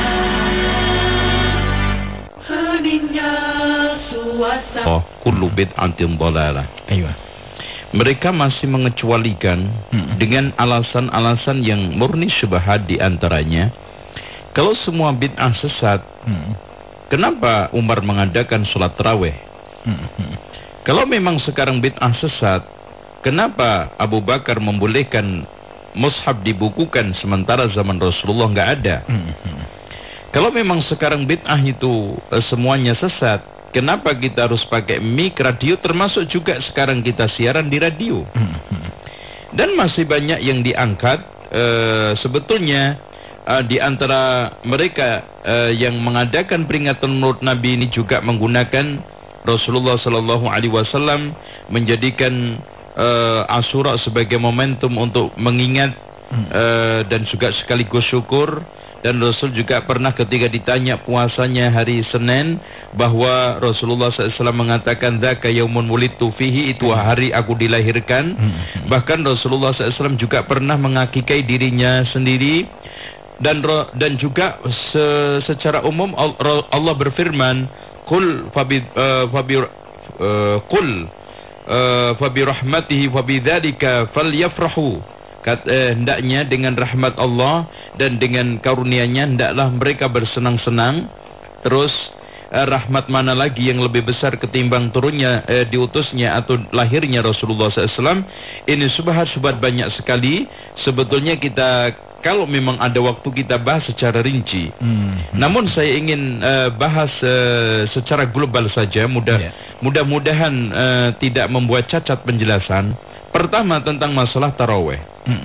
Oh, kullu bid'atin dhalalah. Ayo. Mereka masih mengecualikan hmm. dengan alasan-alasan yang murni syubhat di antaranya. Kalau semua bid'ah sesat, hmm. kenapa Umar mengadakan sholat tarawih? Hmm. Kalau memang sekarang bid'ah sesat, kenapa Abu Bakar membolehkan mushaf dibukukan sementara zaman Rasulullah nggak ada? Hmm. Kalau memang sekarang bid'ah itu uh, semuanya sesat, kenapa kita harus pakai mic radio, termasuk juga sekarang kita siaran di radio? Dan masih banyak yang diangkat. uh, Sebetulnya uh, di antara mereka uh, yang mengadakan peringatan Maulid Nabi ini juga menggunakan Rasulullah Sallallahu Alaihi Wasallam, menjadikan uh, Asyura sebagai momentum untuk mengingat uh, dan juga sekaligus syukur. Dan Rasul juga pernah ketika ditanya puasanya hari Senin, bahwa Rasulullah shallallahu alaihi wasallam mengatakan, dzaka yaumun wulidtu fihi, itu hari aku dilahirkan. hmm. Bahkan Rasulullah shallallahu alaihi wasallam juga pernah mengakikai dirinya sendiri. Dan dan juga se, secara umum Allah berfirman, qul fabi uh, fabi uh, qul uh, fa bi rahmatihi wa bidzalika falyafrahu. Kat, eh, hendaknya dengan rahmat Allah dan dengan karunia-Nya hendaklah mereka bersenang-senang. Terus eh, rahmat mana lagi yang lebih besar ketimbang turunnya eh, diutusnya atau lahirnya Rasulullah shallallahu alaihi wasallam. Ini subhat-subhat banyak sekali. Sebetulnya kita kalau memang ada waktu kita bahas secara rinci. Hmm. Namun saya ingin uh, bahas uh, secara global saja. Mudah, yeah. Mudah-mudahan uh, tidak membuat cacat penjelasan. Pertama tentang masalah tarawih. Hmm.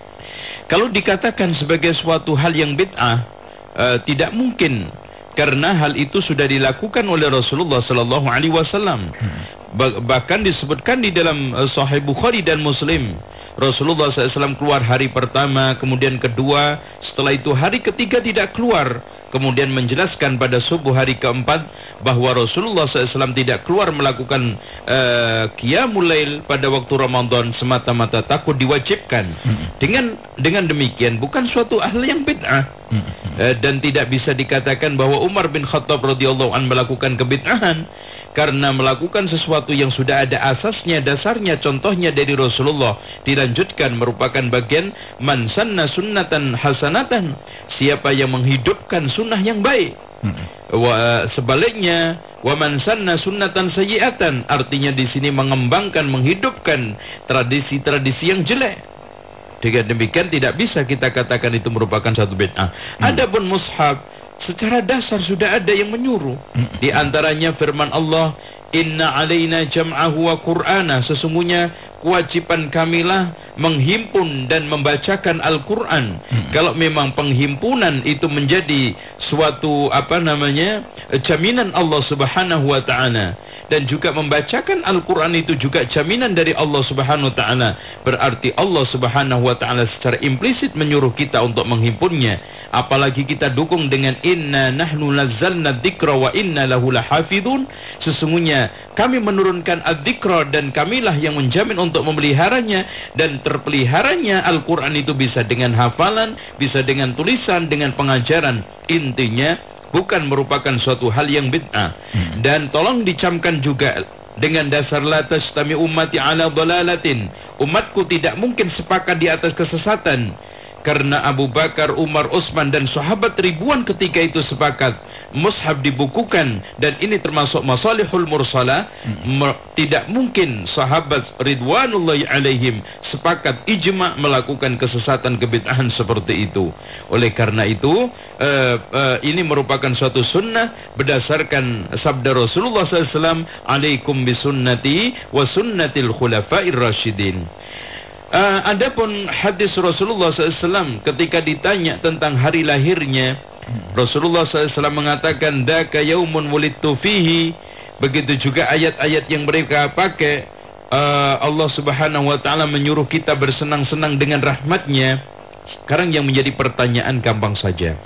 Kalau dikatakan sebagai suatu hal yang bid'ah, uh, tidak mungkin, karena hal itu sudah dilakukan oleh Rasulullah Sallallahu Alaihi Wasallam. Hmm. Bahkan disebutkan di dalam uh, Sahih Bukhari dan Muslim. Rasulullah shallallahu alaihi wasallam keluar hari pertama, kemudian kedua, setelah itu hari ketiga tidak keluar. Kemudian menjelaskan pada subuh hari keempat bahwa Rasulullah shallallahu alaihi wasallam tidak keluar melakukan uh, qiyamul lail pada waktu Ramadan semata-mata takut diwajibkan. Hmm. Dengan dengan demikian bukan suatu hal yang bid'ah. Hmm. Uh, dan tidak bisa dikatakan bahwa Umar bin Khattab radhiyallahu anhu melakukan kebid'ahan. Karena melakukan sesuatu yang sudah ada asasnya, dasarnya, contohnya dari Rasulullah, dilanjutkan merupakan bagian man sanna sunnatan hasanatan, siapa yang menghidupkan sunnah yang baik. Hmm. Wa, sebaliknya wa man sanna sunnatan sayyi'atan, artinya di sini mengembangkan, menghidupkan tradisi-tradisi yang jelek. Dengan demikian tidak bisa kita katakan itu merupakan satu bid'ah. Hmm. Adapun mushaf secara dasar sudah ada yang menyuruh. Di antaranya firman Allah, Inna alaina jam'ahu wa qur'ana, sesungguhnya kewajiban kamilah menghimpun dan membacakan Al-Quran. Hmm. Kalau memang penghimpunan itu menjadi suatu apa namanya jaminan Allah Subhanahu wa taala, dan juga membacakan Al-Quran itu juga jaminan dari Allah Subhanahu wa taala, berarti Allah Subhanahu wa taala secara implisit menyuruh kita untuk menghimpunnya. Apalagi kita dukung dengan inna nahnu nazzalna dzikra wa inna lahu lahafidun, sesungguhnya kami menurunkan ad-dzikra dan kamilah yang menjamin untuk memeliharanya, dan terpeliharanya Al-Quran itu bisa dengan hafalan, bisa dengan tulisan, dengan pengajaran. Intinya bukan merupakan suatu hal yang bid'ah. Hmm. Dan tolong dicamkan juga dengan dasar la tastami ummati ala dhalalatin, umatku tidak mungkin sepakat di atas kesesatan. Karena Abu Bakar, Umar, Utsman dan sahabat ribuan ketika itu sepakat mushaf dibukukan, dan ini termasuk masalihul mursalah. hmm. Tidak mungkin sahabat ridwanullahi alaihim sepakat ijma melakukan kesesatan kebid'ahan seperti itu. Oleh karena itu uh, uh, ini merupakan suatu sunnah berdasarkan sabda Rasulullah sallallahu alaihi wasallam, alaikum bisunnati wa sunnatil khulafair rasyidin. Uh, adapun hadis Rasulullah sallallahu alaihi wasallam ketika ditanya tentang hari lahirnya, Rasulullah sallallahu alaihi wasallam mengatakan daka yaumun wulidtu fihi. Begitu juga ayat-ayat yang mereka pakai, uh, Allah Subhanahu wa taala menyuruh kita bersenang-senang dengan rahmatnya. Sekarang yang menjadi pertanyaan gampang saja,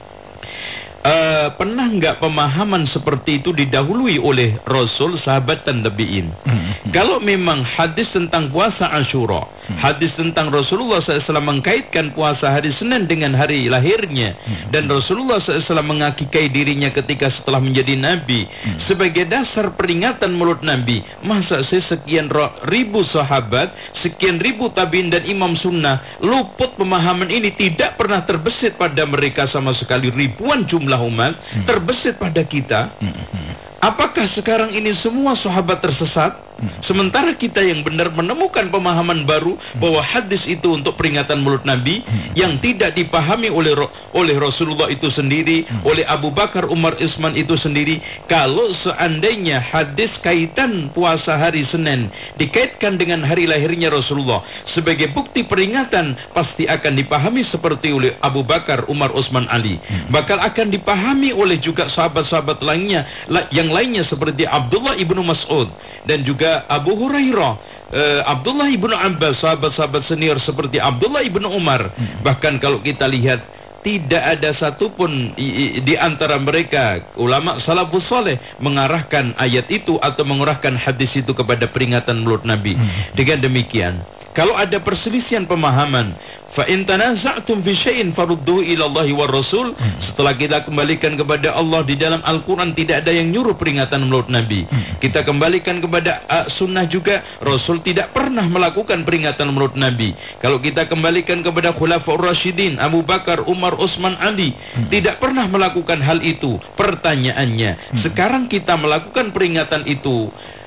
uh, pernah enggak pemahaman seperti itu didahului oleh Rasul, sahabat dan tabi'in? Hmm. Kalau memang hadis tentang puasa Asyura, hmm. hadis tentang Rasulullah sallallahu alaihi wasallam mengkaitkan puasa hari Senin dengan hari lahirnya, hmm. dan Rasulullah sallallahu alaihi wasallam mengakikai dirinya ketika setelah menjadi Nabi, hmm. sebagai dasar peringatan mulut Nabi, masa sih sekian ribu sahabat, sekian ribu tabi'in dan imam sunnah luput pemahaman ini, tidak pernah terbesit pada mereka sama sekali, ribuan jumlah umat hmm. terbesit pada kita. hmm. Apakah sekarang ini semua sahabat tersesat? Hmm. Sementara kita yang benar menemukan pemahaman baru hmm. bahwa hadis itu untuk peringatan mulut Nabi, hmm. yang tidak dipahami oleh oleh Rasulullah itu sendiri, hmm. oleh Abu Bakar, Umar, Utsman itu sendiri. Kalau seandainya hadis kaitan puasa hari Senin dikaitkan dengan hari lahirnya Rasulullah sebagai bukti peringatan, pasti akan dipahami seperti oleh Abu Bakar, Umar, Utsman, Ali. Hmm. Bakal akan dipahami oleh juga sahabat-sahabat lainnya yang lainnya seperti Abdullah ibnu Mas'ud dan juga Abu Hurairah, uh, Abdullah ibnu Abbas, sahabat-sahabat senior seperti Abdullah ibnu Umar. Hmm. Bahkan kalau kita lihat, tidak ada satupun di antara mereka ulama salafus saleh mengarahkan ayat itu atau mengarahkan hadis itu kepada peringatan mulut Nabi. Hmm. Dengan demikian, kalau ada perselisihan pemahaman, Fa in tanaza'tum fi syai'in farudduhu ila Allahi war Rasul. Hmm. Setelah kita kembalikan kepada Allah, di dalam Al-Qur'an tidak ada yang nyuruh peringatan menurut Nabi. Hmm. Kita kembalikan kepada uh, sunnah juga, Rasul tidak pernah melakukan peringatan menurut Nabi. Kalau kita kembalikan kepada Khulafaur Rasyidin, Abu Bakar, Umar, Utsman, Ali, hmm. tidak pernah melakukan hal itu. Pertanyaannya, hmm. sekarang kita melakukan peringatan itu,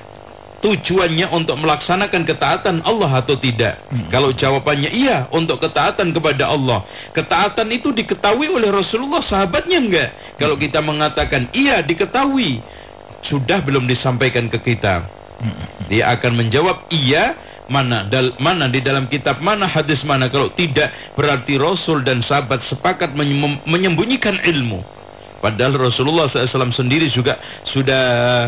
tujuannya untuk melaksanakan ketaatan Allah atau tidak? Hmm. Kalau jawabannya iya, untuk ketaatan kepada Allah. Ketaatan itu diketahui oleh Rasulullah, sahabatnya enggak? Hmm. Kalau kita mengatakan iya diketahui, sudah belum disampaikan ke kita? Hmm. Dia akan menjawab iya, mana dal, mana di dalam kitab mana, hadis mana. Kalau tidak, berarti Rasul dan sahabat sepakat menyembunyikan ilmu. Padahal Rasulullah shallallahu alaihi wasallam sendiri juga sudah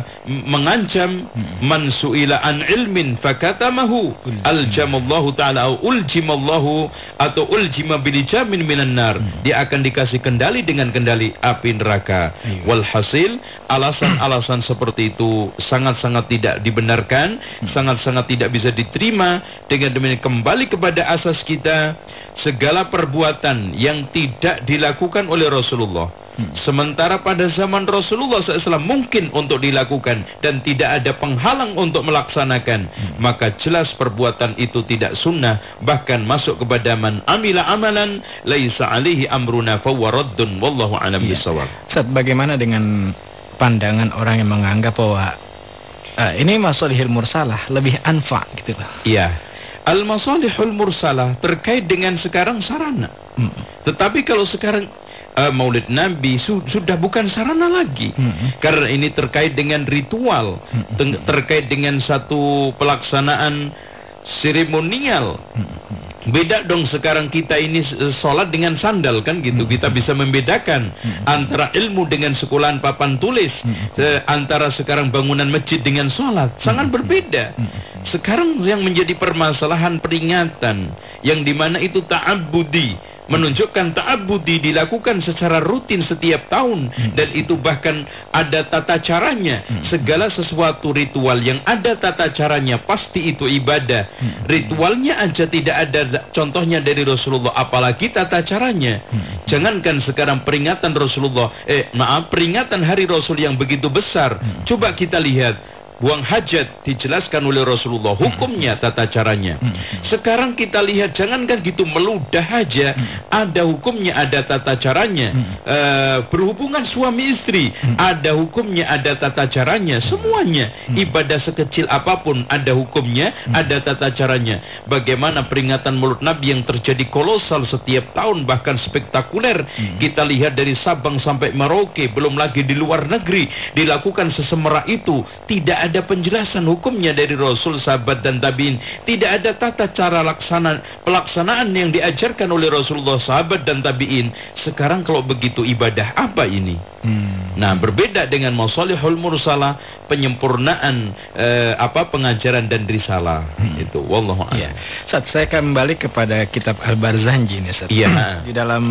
mengancam, man su'ila an ilmin fakatamahu aljamallahu ta'ala, uljimallahu atau uljima bilijamin minan nar. Dia akan dikasih kendali dengan kendali api neraka. Walhasil, alasan-alasan seperti itu sangat-sangat tidak dibenarkan, sangat-sangat tidak bisa diterima. Dengan demikian kembali kepada asas kita, segala perbuatan yang tidak dilakukan oleh Rasulullah, Hmm. sementara pada zaman Rasulullah shallallahu alaihi wasallam mungkin untuk dilakukan dan tidak ada penghalang untuk melaksanakan, hmm. maka jelas perbuatan itu tidak sunnah, bahkan masuk kepada man amila amalan laisa alaihi amruna fahuwa raddun wallahu a'lam bishawab. Ustaz, bagaimana dengan pandangan orang yang menganggap bahwa uh, ini masalihul mursalah lebih anfa gitu loh? Iya. Al-masalihul mursalah terkait dengan sekarang sarana. Hmm. Tetapi kalau sekarang Uh, Maulid Nabi su sudah bukan sarana lagi, hmm. karena ini terkait dengan ritual, hmm. terkait dengan satu pelaksanaan seremonial. Hmm. Beda dong sekarang kita ini sholat dengan sandal kan gitu. Hmm. Kita bisa membedakan hmm. antara ilmu dengan sekolahan papan tulis, hmm. uh, antara sekarang bangunan masjid dengan sholat, sangat hmm. berbeda. Hmm. Sekarang yang menjadi permasalahan peringatan yang dimana itu ta'abbudi, menunjukkan ta'abbudi dilakukan secara rutin setiap tahun, hmm. dan itu bahkan ada tata caranya. Hmm. Segala sesuatu ritual yang ada tata caranya pasti itu ibadah. Hmm. Ritualnya aja tidak ada contohnya dari Rasulullah, apalagi tata caranya. Hmm. Jangankan sekarang peringatan Rasulullah, eh maaf peringatan hari Rasul yang begitu besar. Hmm. Coba kita lihat, buang hajat dijelaskan oleh Rasulullah, hukumnya, tata caranya. Sekarang kita lihat, jangankan gitu meludah aja, ada hukumnya, ada tata caranya. E, berhubungan suami istri, ada hukumnya, ada tata caranya. Semuanya, ibadah sekecil apapun ada hukumnya, ada tata caranya. Bagaimana peringatan Maulid Nabi yang terjadi kolosal setiap tahun, bahkan spektakuler. Kita lihat dari Sabang sampai Merauke, belum lagi di luar negeri dilakukan sesemerak itu. Tidak ada penjelasan hukumnya dari Rasul, sahabat dan tabiin. Tidak ada tata cara laksana, pelaksanaan yang diajarkan oleh Rasulullah, sahabat dan tabiin. Sekarang kalau begitu ibadah apa ini? Hmm. Nah, berbeda dengan masalihul mursalah, penyempurnaan eh, apa pengajaran dan risalah. Hmm. Itu wallahu a'lam. Ya. Ustaz, saya kembali kepada kitab Al-Barzanji nih, Ustaz. Iya. Di dalam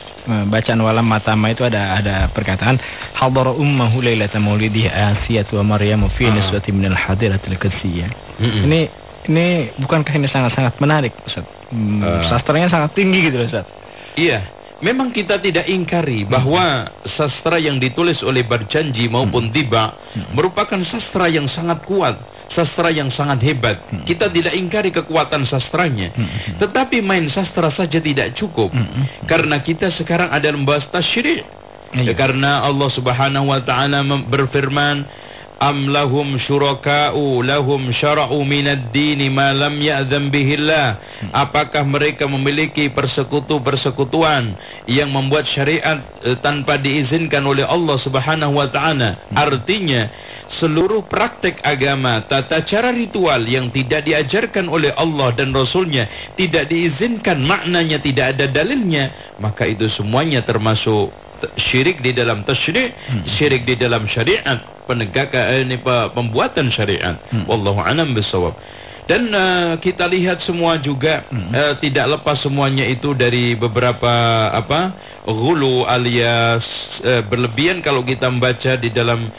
bacaan walam matama itu ada ada perkataan hadara ummahu lailata maulidih Asiyah wa Maryam fi nisbati min al-hadiratil qudsiyah. Ini ini bukankah ini sangat-sangat menarik, Ustaz? Hmm, uh. Sastranya sangat tinggi gitu, Ustaz. Iya. Memang kita tidak ingkari bahwa sastra yang ditulis oleh Barzanji maupun Tiba hmm. merupakan sastra yang sangat kuat, sastra yang sangat hebat. Hmm. Kita tidak ingkari kekuatan sastranya. Hmm. Tetapi main sastra saja tidak cukup. Hmm. Karena kita sekarang ada membahas tasyri'. Hmm. Karena Allah Subhanahu wa taala berfirman, am lahum syuraka'u lahum syara'u minad dini ma lam ya'zam bihillah. Apakah mereka memiliki persekutu-persekutuan yang membuat syariat eh, tanpa diizinkan oleh Allah Subhanahu wa taala? Artinya seluruh praktek agama, tata cara ritual yang tidak diajarkan oleh Allah dan Rasulnya, tidak diizinkan, maknanya tidak ada dalilnya, maka itu semuanya termasuk syirik di dalam tasyri', hmm. syirik di dalam syariat, penegakan ini pembuatan syariat. Hmm. Wallahu a'lam bishawab. Dan uh, kita lihat semua juga hmm. uh, tidak lepas semuanya itu dari beberapa apa ghulu alias uh, berlebihan kalau kita membaca di dalam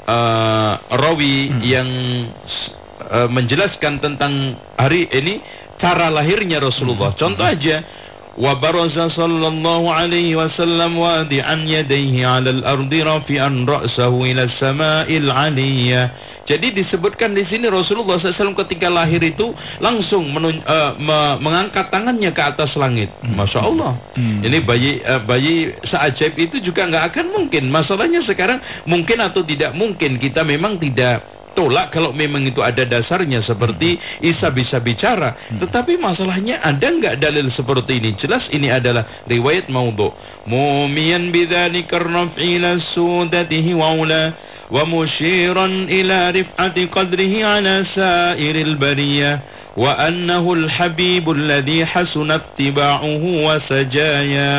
uh, rawi hmm. yang uh, menjelaskan tentang hari ini cara lahirnya Rasulullah. Hmm. Contoh aja Wa baraza sallallahu alaihi wasallam wadi'an yadayhi 'ala al-ardi rafi'an ra'sahu ila as-sama'il 'aliyyah. Jadi disebutkan di sini Rasulullah shallallahu alaihi wasallam ketika lahir itu langsung menun, uh, me, mengangkat tangannya ke atas langit. Masya Allah. Hmm. Ini bayi uh, bayi seajaib itu juga nggak akan mungkin. Masalahnya sekarang mungkin atau tidak mungkin. Kita memang tidak tolak kalau memang itu ada dasarnya seperti Isa bisa bicara. Hmm. Tetapi masalahnya ada nggak dalil seperti ini? Jelas ini adalah riwayat maudhu. Mumiyan bidzalika raf'ila sudatihi wa'ula. ومشيرا إلى رفعة قدره على سائر البرية وأنه الحبيب الذي حسن اتباعه وسجايا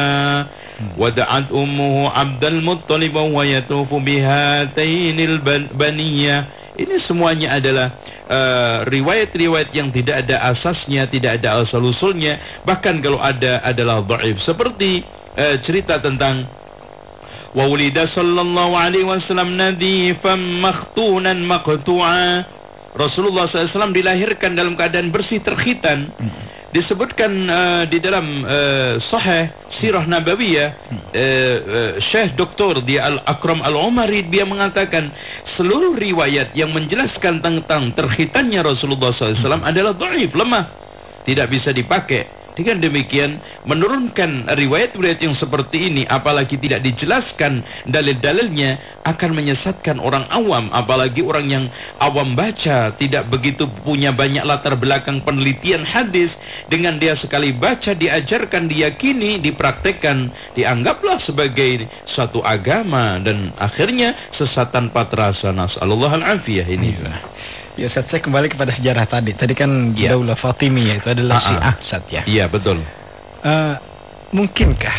ودعت أمه عبد المطلب وهو يطوف بهاتين البنية. Ini semuanya adalah uh, riwayat-riwayat yang tidak ada asasnya, tidak ada asal-usulnya, bahkan kalau ada adalah dhaif. Seperti uh, cerita tentang wa wulida sallallahu alaihi wasallam nadhifan makhtunan maqtu'a. Rasulullah shallallahu alaihi wasallam dilahirkan dalam keadaan bersih terkhitan. Disebutkan uh, di dalam uh, sahih sirah nabawiyah, uh, uh, Syekh Doktor di Al-Akram Al-Umari dia mengatakan seluruh riwayat yang menjelaskan tentang terkhitannya Rasulullah shallallahu alaihi wasallam adalah dhaif, lemah, tidak bisa dipakai. Dengan demikian menurunkan riwayat-riwayat yang seperti ini, apalagi tidak dijelaskan dalil-dalilnya, akan menyesatkan orang awam, apalagi orang yang awam baca, tidak begitu punya banyak latar belakang penelitian hadis. Dengan dia sekali baca, diajarkan, diyakini, dipraktekkan, dianggaplah sebagai suatu agama, dan akhirnya sesat tanpa terasa. Nas'alullah al-afiyah ini. Ya, Ustaz, saya kembali kepada sejarah tadi. Tadi kan ya. Daulah Fatimiyah itu adalah Syiah, Ustaz, ya. Iya, betul. Uh, mungkinkah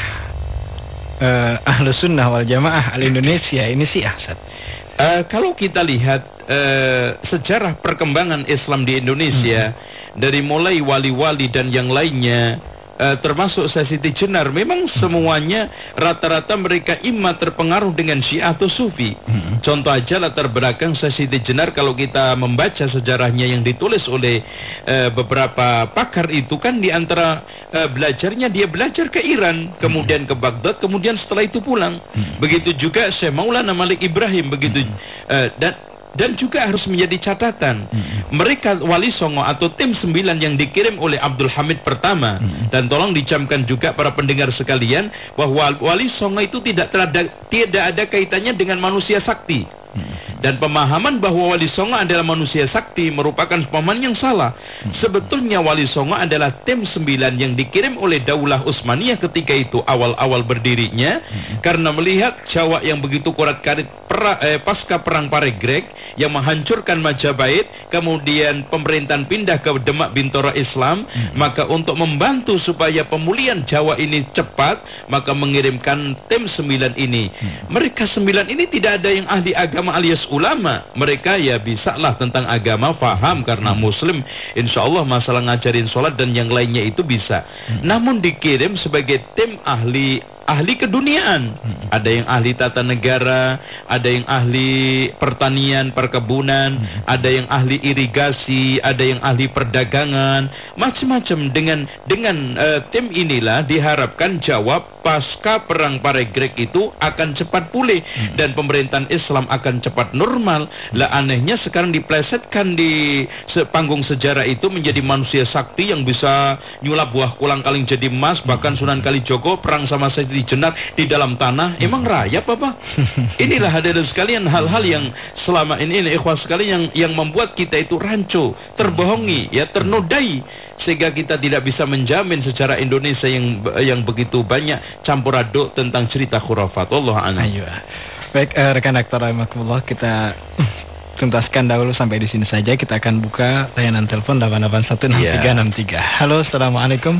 uh, Ahlu Sunnah wal Jamaah al-Indonesia ini Syiah, Ustaz? Uh, kalau kita lihat uh, sejarah perkembangan Islam di Indonesia, hmm. dari mulai wali-wali dan yang lainnya, Uh, termasuk Siti Jenar, memang semuanya rata-rata mereka imma terpengaruh dengan Syiah atau Sufi. Hmm. Contoh aja latar belakang Siti Jenar, kalau kita membaca sejarahnya yang ditulis oleh uh, beberapa pakar itu kan di antara uh, belajarnya dia belajar ke Iran, kemudian ke Baghdad, kemudian setelah itu pulang. Hmm. Begitu juga Syekh Maulana Malik Ibrahim, begitu uh, dan Dan juga harus menjadi catatan, hmm. mereka Wali Songo atau tim sembilan yang dikirim oleh Abdul Hamid pertama, hmm. dan tolong dicamkan juga para pendengar sekalian bahwa Wali Songo itu tidak terada, tidak ada kaitannya dengan manusia sakti. Hmm. Dan pemahaman bahwa Wali Songo adalah manusia sakti merupakan pemahaman yang salah. Hmm. Sebetulnya Wali Songo adalah tim sembilan yang dikirim oleh Daulah Utsmaniyah ketika itu awal-awal berdirinya, hmm. karena melihat Jawa yang begitu kurat-karit eh, pasca perang Paregreg yang menghancurkan Majapahit, kemudian pemerintahan pindah ke Demak Bintoro Islam, hmm. maka untuk membantu supaya pemulihan Jawa ini cepat, maka mengirimkan tim sembilan ini. Hmm. Mereka sembilan ini tidak ada yang ahli agama alias ulama. Mereka ya bisalah tentang agama, faham karena muslim, insya Allah masalah ngajarin sholat dan yang lainnya itu bisa. Hmm. Namun dikirim sebagai tim ahli ahli keduniaan. Hmm. Ada yang ahli tata negara, ada yang ahli pertanian, perkebunan, hmm. ada yang ahli irigasi, ada yang ahli perdagangan, macam-macam. Dengan dengan uh, tim inilah diharapkan Jawa pasca perang Paregreg itu akan cepat pulih, hmm. dan pemerintahan Islam akan cepat normal. Lah anehnya sekarang diplesetkan di panggung sejarah itu menjadi manusia sakti yang bisa nyulap buah kulang kaling jadi emas, bahkan Sunan Kalijogo perang sama Siti Jenar di dalam tanah. Emang rayap apa? Inilah hadirin sekalian hal-hal yang selama ini, ini ikhwas sekalian yang yang membuat kita itu rancu, terbohongi, ya ternodai, sehingga kita tidak bisa menjamin secara Indonesia yang yang begitu banyak campur aduk tentang cerita khurafat. Allah a'lam. Baik, eh, rekan aktor rahimakumullah, kita tuntaskan dahulu sampai di sini saja. Kita akan buka layanan telepon delapan delapan satu enam tiga enam tiga. Halo, assalamualaikum.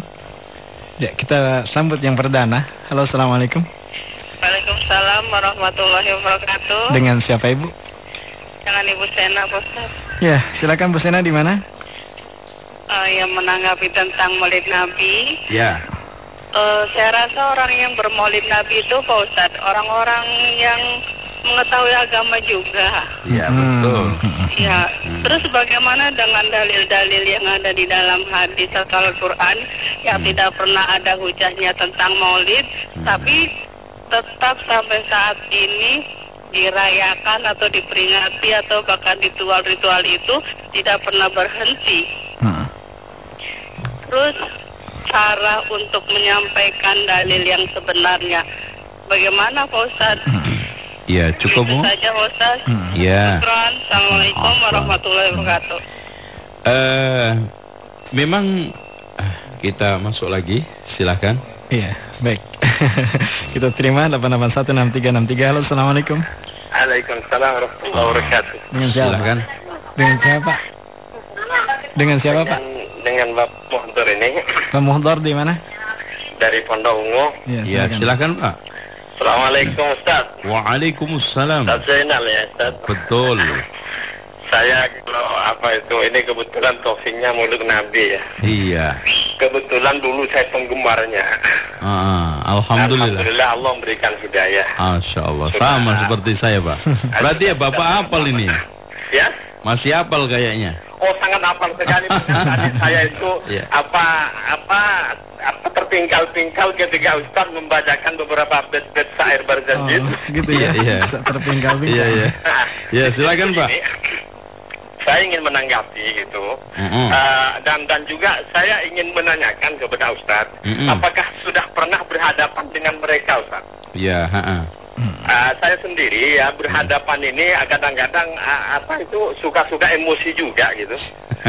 Ya, kita sambut yang perdana. Halo, assalamualaikum. Waalaikumsalam warahmatullahi wabarakatuh. Dengan siapa Ibu? Dengan Ibu Sena, Pak Ustaz. Ya, silakan Bu Sena, di mana? Uh, yang menanggapi tentang Maulid Nabi. Ya. Uh, saya rasa orang yang bermaulid Nabi itu, Pak Ustaz, orang-orang yang mengetahui agama juga. Iya, betul. Ya, Hmm. terus bagaimana dengan dalil-dalil yang ada di dalam hadis atau Al-Quran yang Hmm. tidak pernah ada hujahnya tentang maulid, Hmm. tapi tetap sampai saat ini dirayakan atau diperingati atau bahkan ritual-ritual itu tidak pernah berhenti. Hmm. Terus cara untuk menyampaikan dalil yang sebenarnya, bagaimana Pak Ustaz? Ya, cukup Itu Bu. saja Pak Ustaz. Hmm. Ya. Syukran. Assalamualaikum warahmatullahi wabarakatuh. Eh, memang ah, kita masuk lagi, silakan. Iya, baik. Kita terima delapan delapan satu enam tiga enam tiga. Halo, Assalamualaikum. Waalaikumsalam warahmatullahi wabarakatuh. Dengan siapa? Silakan. Dengan siapa? Dengan siapa, Pak? Dengan, dengan Bapak Muhdor ini Pak Muhdor di mana? dari Pondok Ungu. Ya, silakan Pak. Assalamualaikum Ustaz. Waalaikumsalam. Ustaz Zainal ya Ustaz. Betul. Saya kalau apa itu ini kebetulan taufiknya Maulid Nabi ya. Iya. Kebetulan dulu saya penggemarnya. Ah, alhamdulillah. Alhamdulillah Allah memberikan hidayah. Masya Allah. Sudah. Sama seperti saya, Pak. Berarti ya Bapak hafal ini. Ya? Masih hafal kayaknya. Oh sangat hafal sekali. Tadi saya itu Iya. apa apa apa tertinggal-tinggal ketika Ustaz membacakan beberapa bait-bait syair Barzanji. Oh, gitu Iya, ya. iya. Tertinggal-tinggal. Iya, iya. Ya, silakan, Pak. Ini, saya ingin menanggapi gitu. Mm-mm. Uh, dan dan juga saya ingin menanyakan kepada Ustaz, Mm-mm. apakah sudah pernah berhadapan dengan mereka Ustaz? Ya, ha-ha. Uh, saya sendiri ya berhadapan ini kadang-kadang uh, apa itu suka-suka emosi juga gitu.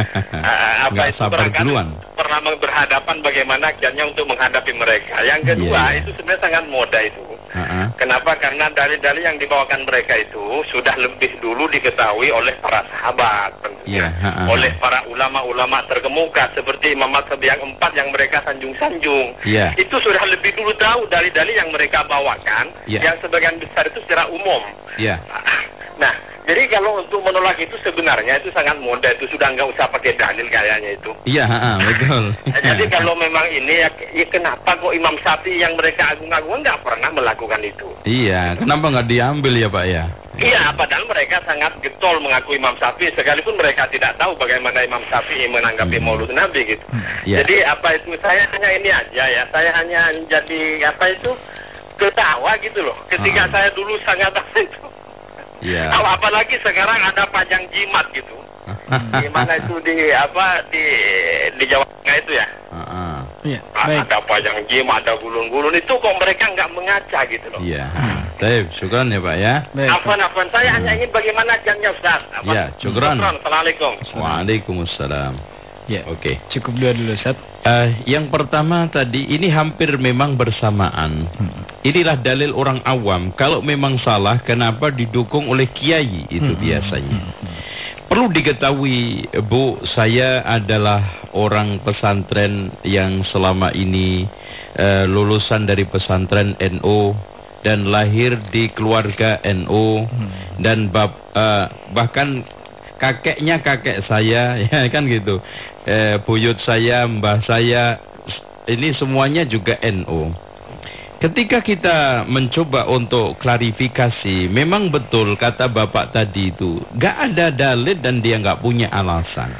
Uh, apa Nggak itu sabar barangkali duluan. pernah berhadapan bagaimana kiannya untuk menghadapi mereka. Yang kedua Iya, iya. itu sebenarnya sangat mudah itu. Ha-ha. Kenapa? Karena dalil-dalil yang dibawakan mereka itu sudah lebih dulu diketahui oleh para sahabat tentunya. Iya, ha-ha. Oleh para ulama-ulama terkemuka seperti Imam Mazhab yang empat yang mereka sanjung-sanjung. Iya. Itu sudah lebih dulu tahu dalil-dalil yang mereka bawakan, Iya. yang sebagian besar itu secara umum. Iya. Nah, jadi kalau untuk menolak itu sebenarnya itu sangat mudah, itu sudah nggak usah pakai dalil kayaknya itu. Iya, ha-ha, betul. Jadi kalau memang ini ya, ya kenapa kok Imam Syafi'i yang mereka agung-agung nggak pernah melakukan itu? Iya, kenapa nggak diambil ya, Pak ya? Iya, padahal mereka sangat getol mengakui Imam Syafi'i sekalipun mereka tidak tahu bagaimana Imam Syafi'i menanggapi Hmm. Maulid Nabi gitu. Iya. Jadi apa itu saya hanya ini aja ya, saya hanya jadi apa itu ketawa gitu loh. Ketika Ah. saya dulu sangat apa itu. Iya. Kalau apalagi sekarang ada pajang jimat gitu. Di mana itu di apa di di Jawa Tengah itu ya. Ha-ha. Iya, baik. Ada pajang jimat, ada gulun-gulun itu kok mereka nggak mengaca gitu loh. Iya. Baik, syukran ya, Pak ya. Baik. Afwan, afwan. Saya hanya ingin bagaimana jannya Ustaz. Afwan. Ya, syukran. Assalamualaikum. Waalaikumsalam. Ya. Oke. Cukup dua dulu, Ustaz. Eh, yang pertama tadi ini hampir memang bersamaan. Hmm. Inilah dalil orang awam. Kalau memang salah, kenapa didukung oleh kiai itu Hmm. biasanya. Perlu diketahui, Bu, saya adalah orang pesantren yang selama ini eh, lulusan dari pesantren N U dan lahir di keluarga N U Hmm. dan bab, eh, bahkan kakeknya kakek saya, ya kan gitu. Eh, buyut saya, mbah saya, ini semuanya juga N U. Ketika kita mencoba untuk klarifikasi, memang betul kata Bapak tadi itu, gak ada dalil dan dia gak punya alasan.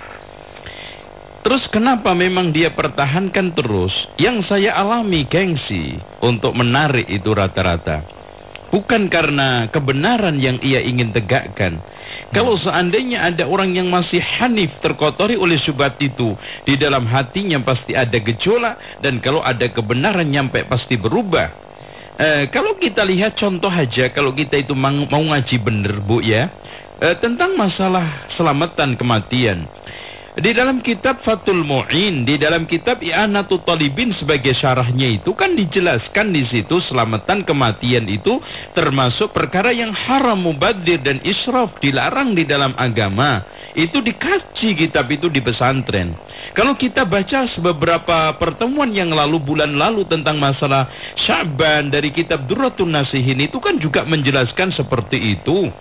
Terus kenapa memang dia pertahankan terus? Yang saya alami gengsi untuk menarik itu rata-rata. Bukan karena kebenaran yang ia ingin tegakkan. Kalau seandainya ada orang yang masih hanif terkotori oleh syubhat itu, di dalam hatinya pasti ada gejolak, dan kalau ada kebenaran nyampe pasti berubah. Eh, kalau kita lihat contoh aja, kalau kita itu mau, mau ngaji bener, Bu ya, eh, tentang masalah selamatan kematian. Di dalam kitab Fathul Mu'in, di dalam kitab I'anatul Talibin sebagai syarahnya itu kan dijelaskan di situ selamatan kematian itu termasuk perkara yang haram, mubadir dan israf, dilarang di dalam agama. Itu dikaji kitab itu di pesantren. Kalau kita baca beberapa pertemuan yang lalu, bulan lalu tentang masalah Sya'ban dari kitab Durratun Nasihin itu kan juga menjelaskan seperti itu.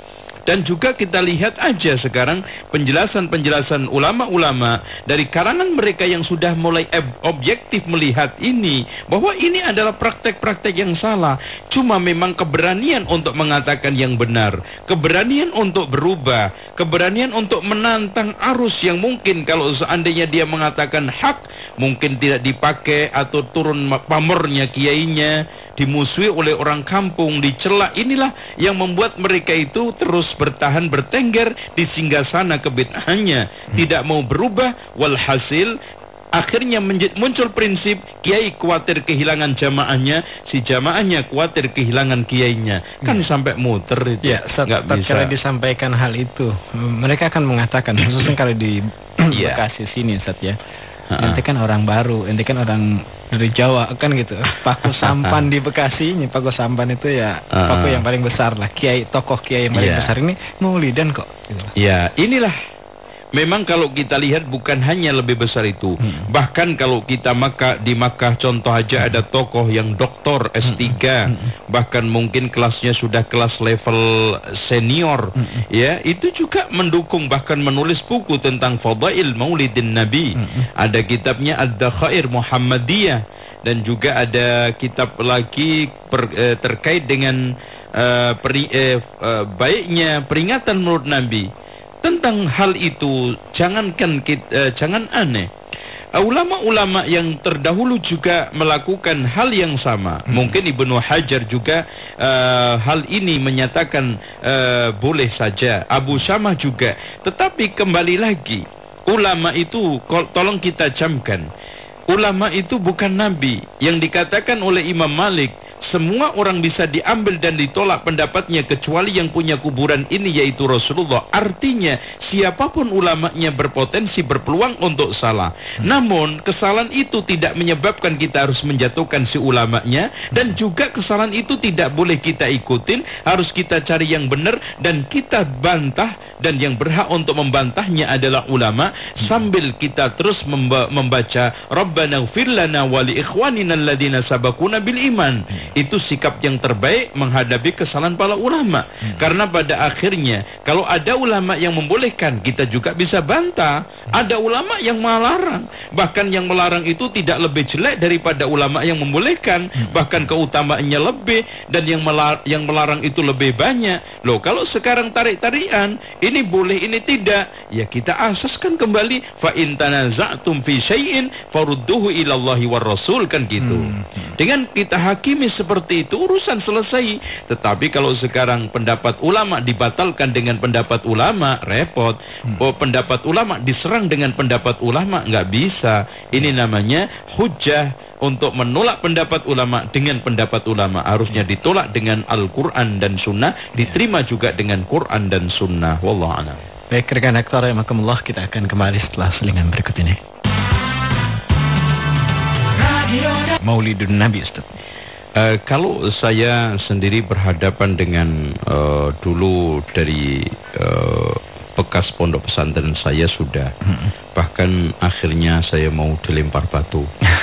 Dan juga kita lihat aja sekarang penjelasan-penjelasan ulama-ulama dari kalangan mereka yang sudah mulai objektif melihat ini, bahwa ini adalah praktek-praktek yang salah. Cuma memang keberanian untuk mengatakan yang benar, keberanian untuk berubah, keberanian untuk menantang arus yang mungkin kalau seandainya dia mengatakan hak, mungkin tidak dipakai atau turun pamornya kiainya, dimusuhi oleh orang kampung, dicela. Inilah yang membuat mereka itu terus bertahan bertengger di singgasana kebid'ahannya, hmm. tidak mau berubah. Walhasil akhirnya muncul prinsip kiai khawatir kehilangan jamaahnya, si jamaahnya khawatir kehilangan kiainya. Kan hmm. sampai muter itu. Ya, nggak bisa. Kalau disampaikan hal itu, mereka akan mengatakan, khususnya kalau di Bekasi sini, Ustaz ya. Ente kan orang baru, ente kan orang dari Jawa kan gitu. Paku Sampan di Bekasi, Paku Sampan itu ya paku yang paling besar lah. Kiai, tokoh kiai yang paling yeah. besar ini maulidan kok. Gitu. Ya, inilah. Memang kalau kita lihat bukan hanya lebih besar itu. Hmm. Bahkan kalau kita maka di Makkah contoh aja ada tokoh yang doktor S tiga, hmm. bahkan mungkin kelasnya sudah kelas level senior, hmm. ya, itu juga mendukung bahkan menulis buku tentang Fadail Maulidin Nabi. Hmm. Ada kitabnya Ad-Dakhair Muhammadiyah, dan juga ada kitab lagi per, eh, terkait dengan eh, peri, eh, eh, baiknya peringatan Maulid Nabi. Tentang hal itu jangankan kita, uh, jangan aneh. Uh, ulama-ulama yang terdahulu juga melakukan hal yang sama. Hmm. Mungkin Ibnu Hajar juga uh, hal ini menyatakan uh, boleh saja. Abu Syamah juga. Tetapi kembali lagi, ulama itu tolong kita camkan. Ulama itu bukan nabi. Yang dikatakan oleh Imam Malik, semua orang bisa diambil dan ditolak pendapatnya kecuali yang punya kuburan ini, yaitu Rasulullah. Artinya siapapun ulamanya berpotensi berpeluang untuk salah. Hmm. Namun kesalahan itu tidak menyebabkan kita harus menjatuhkan si ulamanya, dan juga kesalahan itu tidak boleh kita ikutin. Harus kita cari yang benar dan kita bantah, dan yang berhak untuk membantahnya adalah ulama. Hmm. Sambil kita terus memba membaca Rabbana ighfir lana wa li ikhwanina alladhina sabaquna bil iman. Hmm. Itu sikap yang terbaik menghadapi kesalahan para ulama. Hmm. Karena pada akhirnya kalau ada ulama yang membolehkan, kita juga bisa bantah. Hmm. Ada ulama yang melarang. Bahkan yang melarang itu tidak lebih jelek daripada ulama yang membolehkan. Hmm. Bahkan keutamaannya lebih, dan yang melarang, yang melarang itu lebih banyak. Loh, kalau sekarang tarik-tarian, ini boleh, ini tidak, ya kita asaskan kembali. Fa in tanaza'tum fi syai'in farudduhu ila Allahi war Rasul, kan gitu. Hmm. Dengan kita hakimi seperti itu, urusan selesai. Tetapi kalau sekarang pendapat ulama dibatalkan dengan pendapat ulama, repot. Hmm. Oh, pendapat ulama diserang dengan pendapat ulama, nggak bisa. Ini namanya hujjah. Untuk menolak pendapat ulama dengan pendapat ulama, harusnya ditolak dengan Al-Quran dan Sunnah, diterima juga dengan Quran dan Sunnah. Wallahu a'lam. Baik, rekan aktor rahimakumullah, kita akan kembali setelah selingan berikut ini. Maulidun Nabi, Ustaz. Uh, kalau saya sendiri berhadapan dengan uh, dulu dari uh, bekas pondok pesantren saya sudah, hmm. bahkan akhirnya saya mau dilempar batu.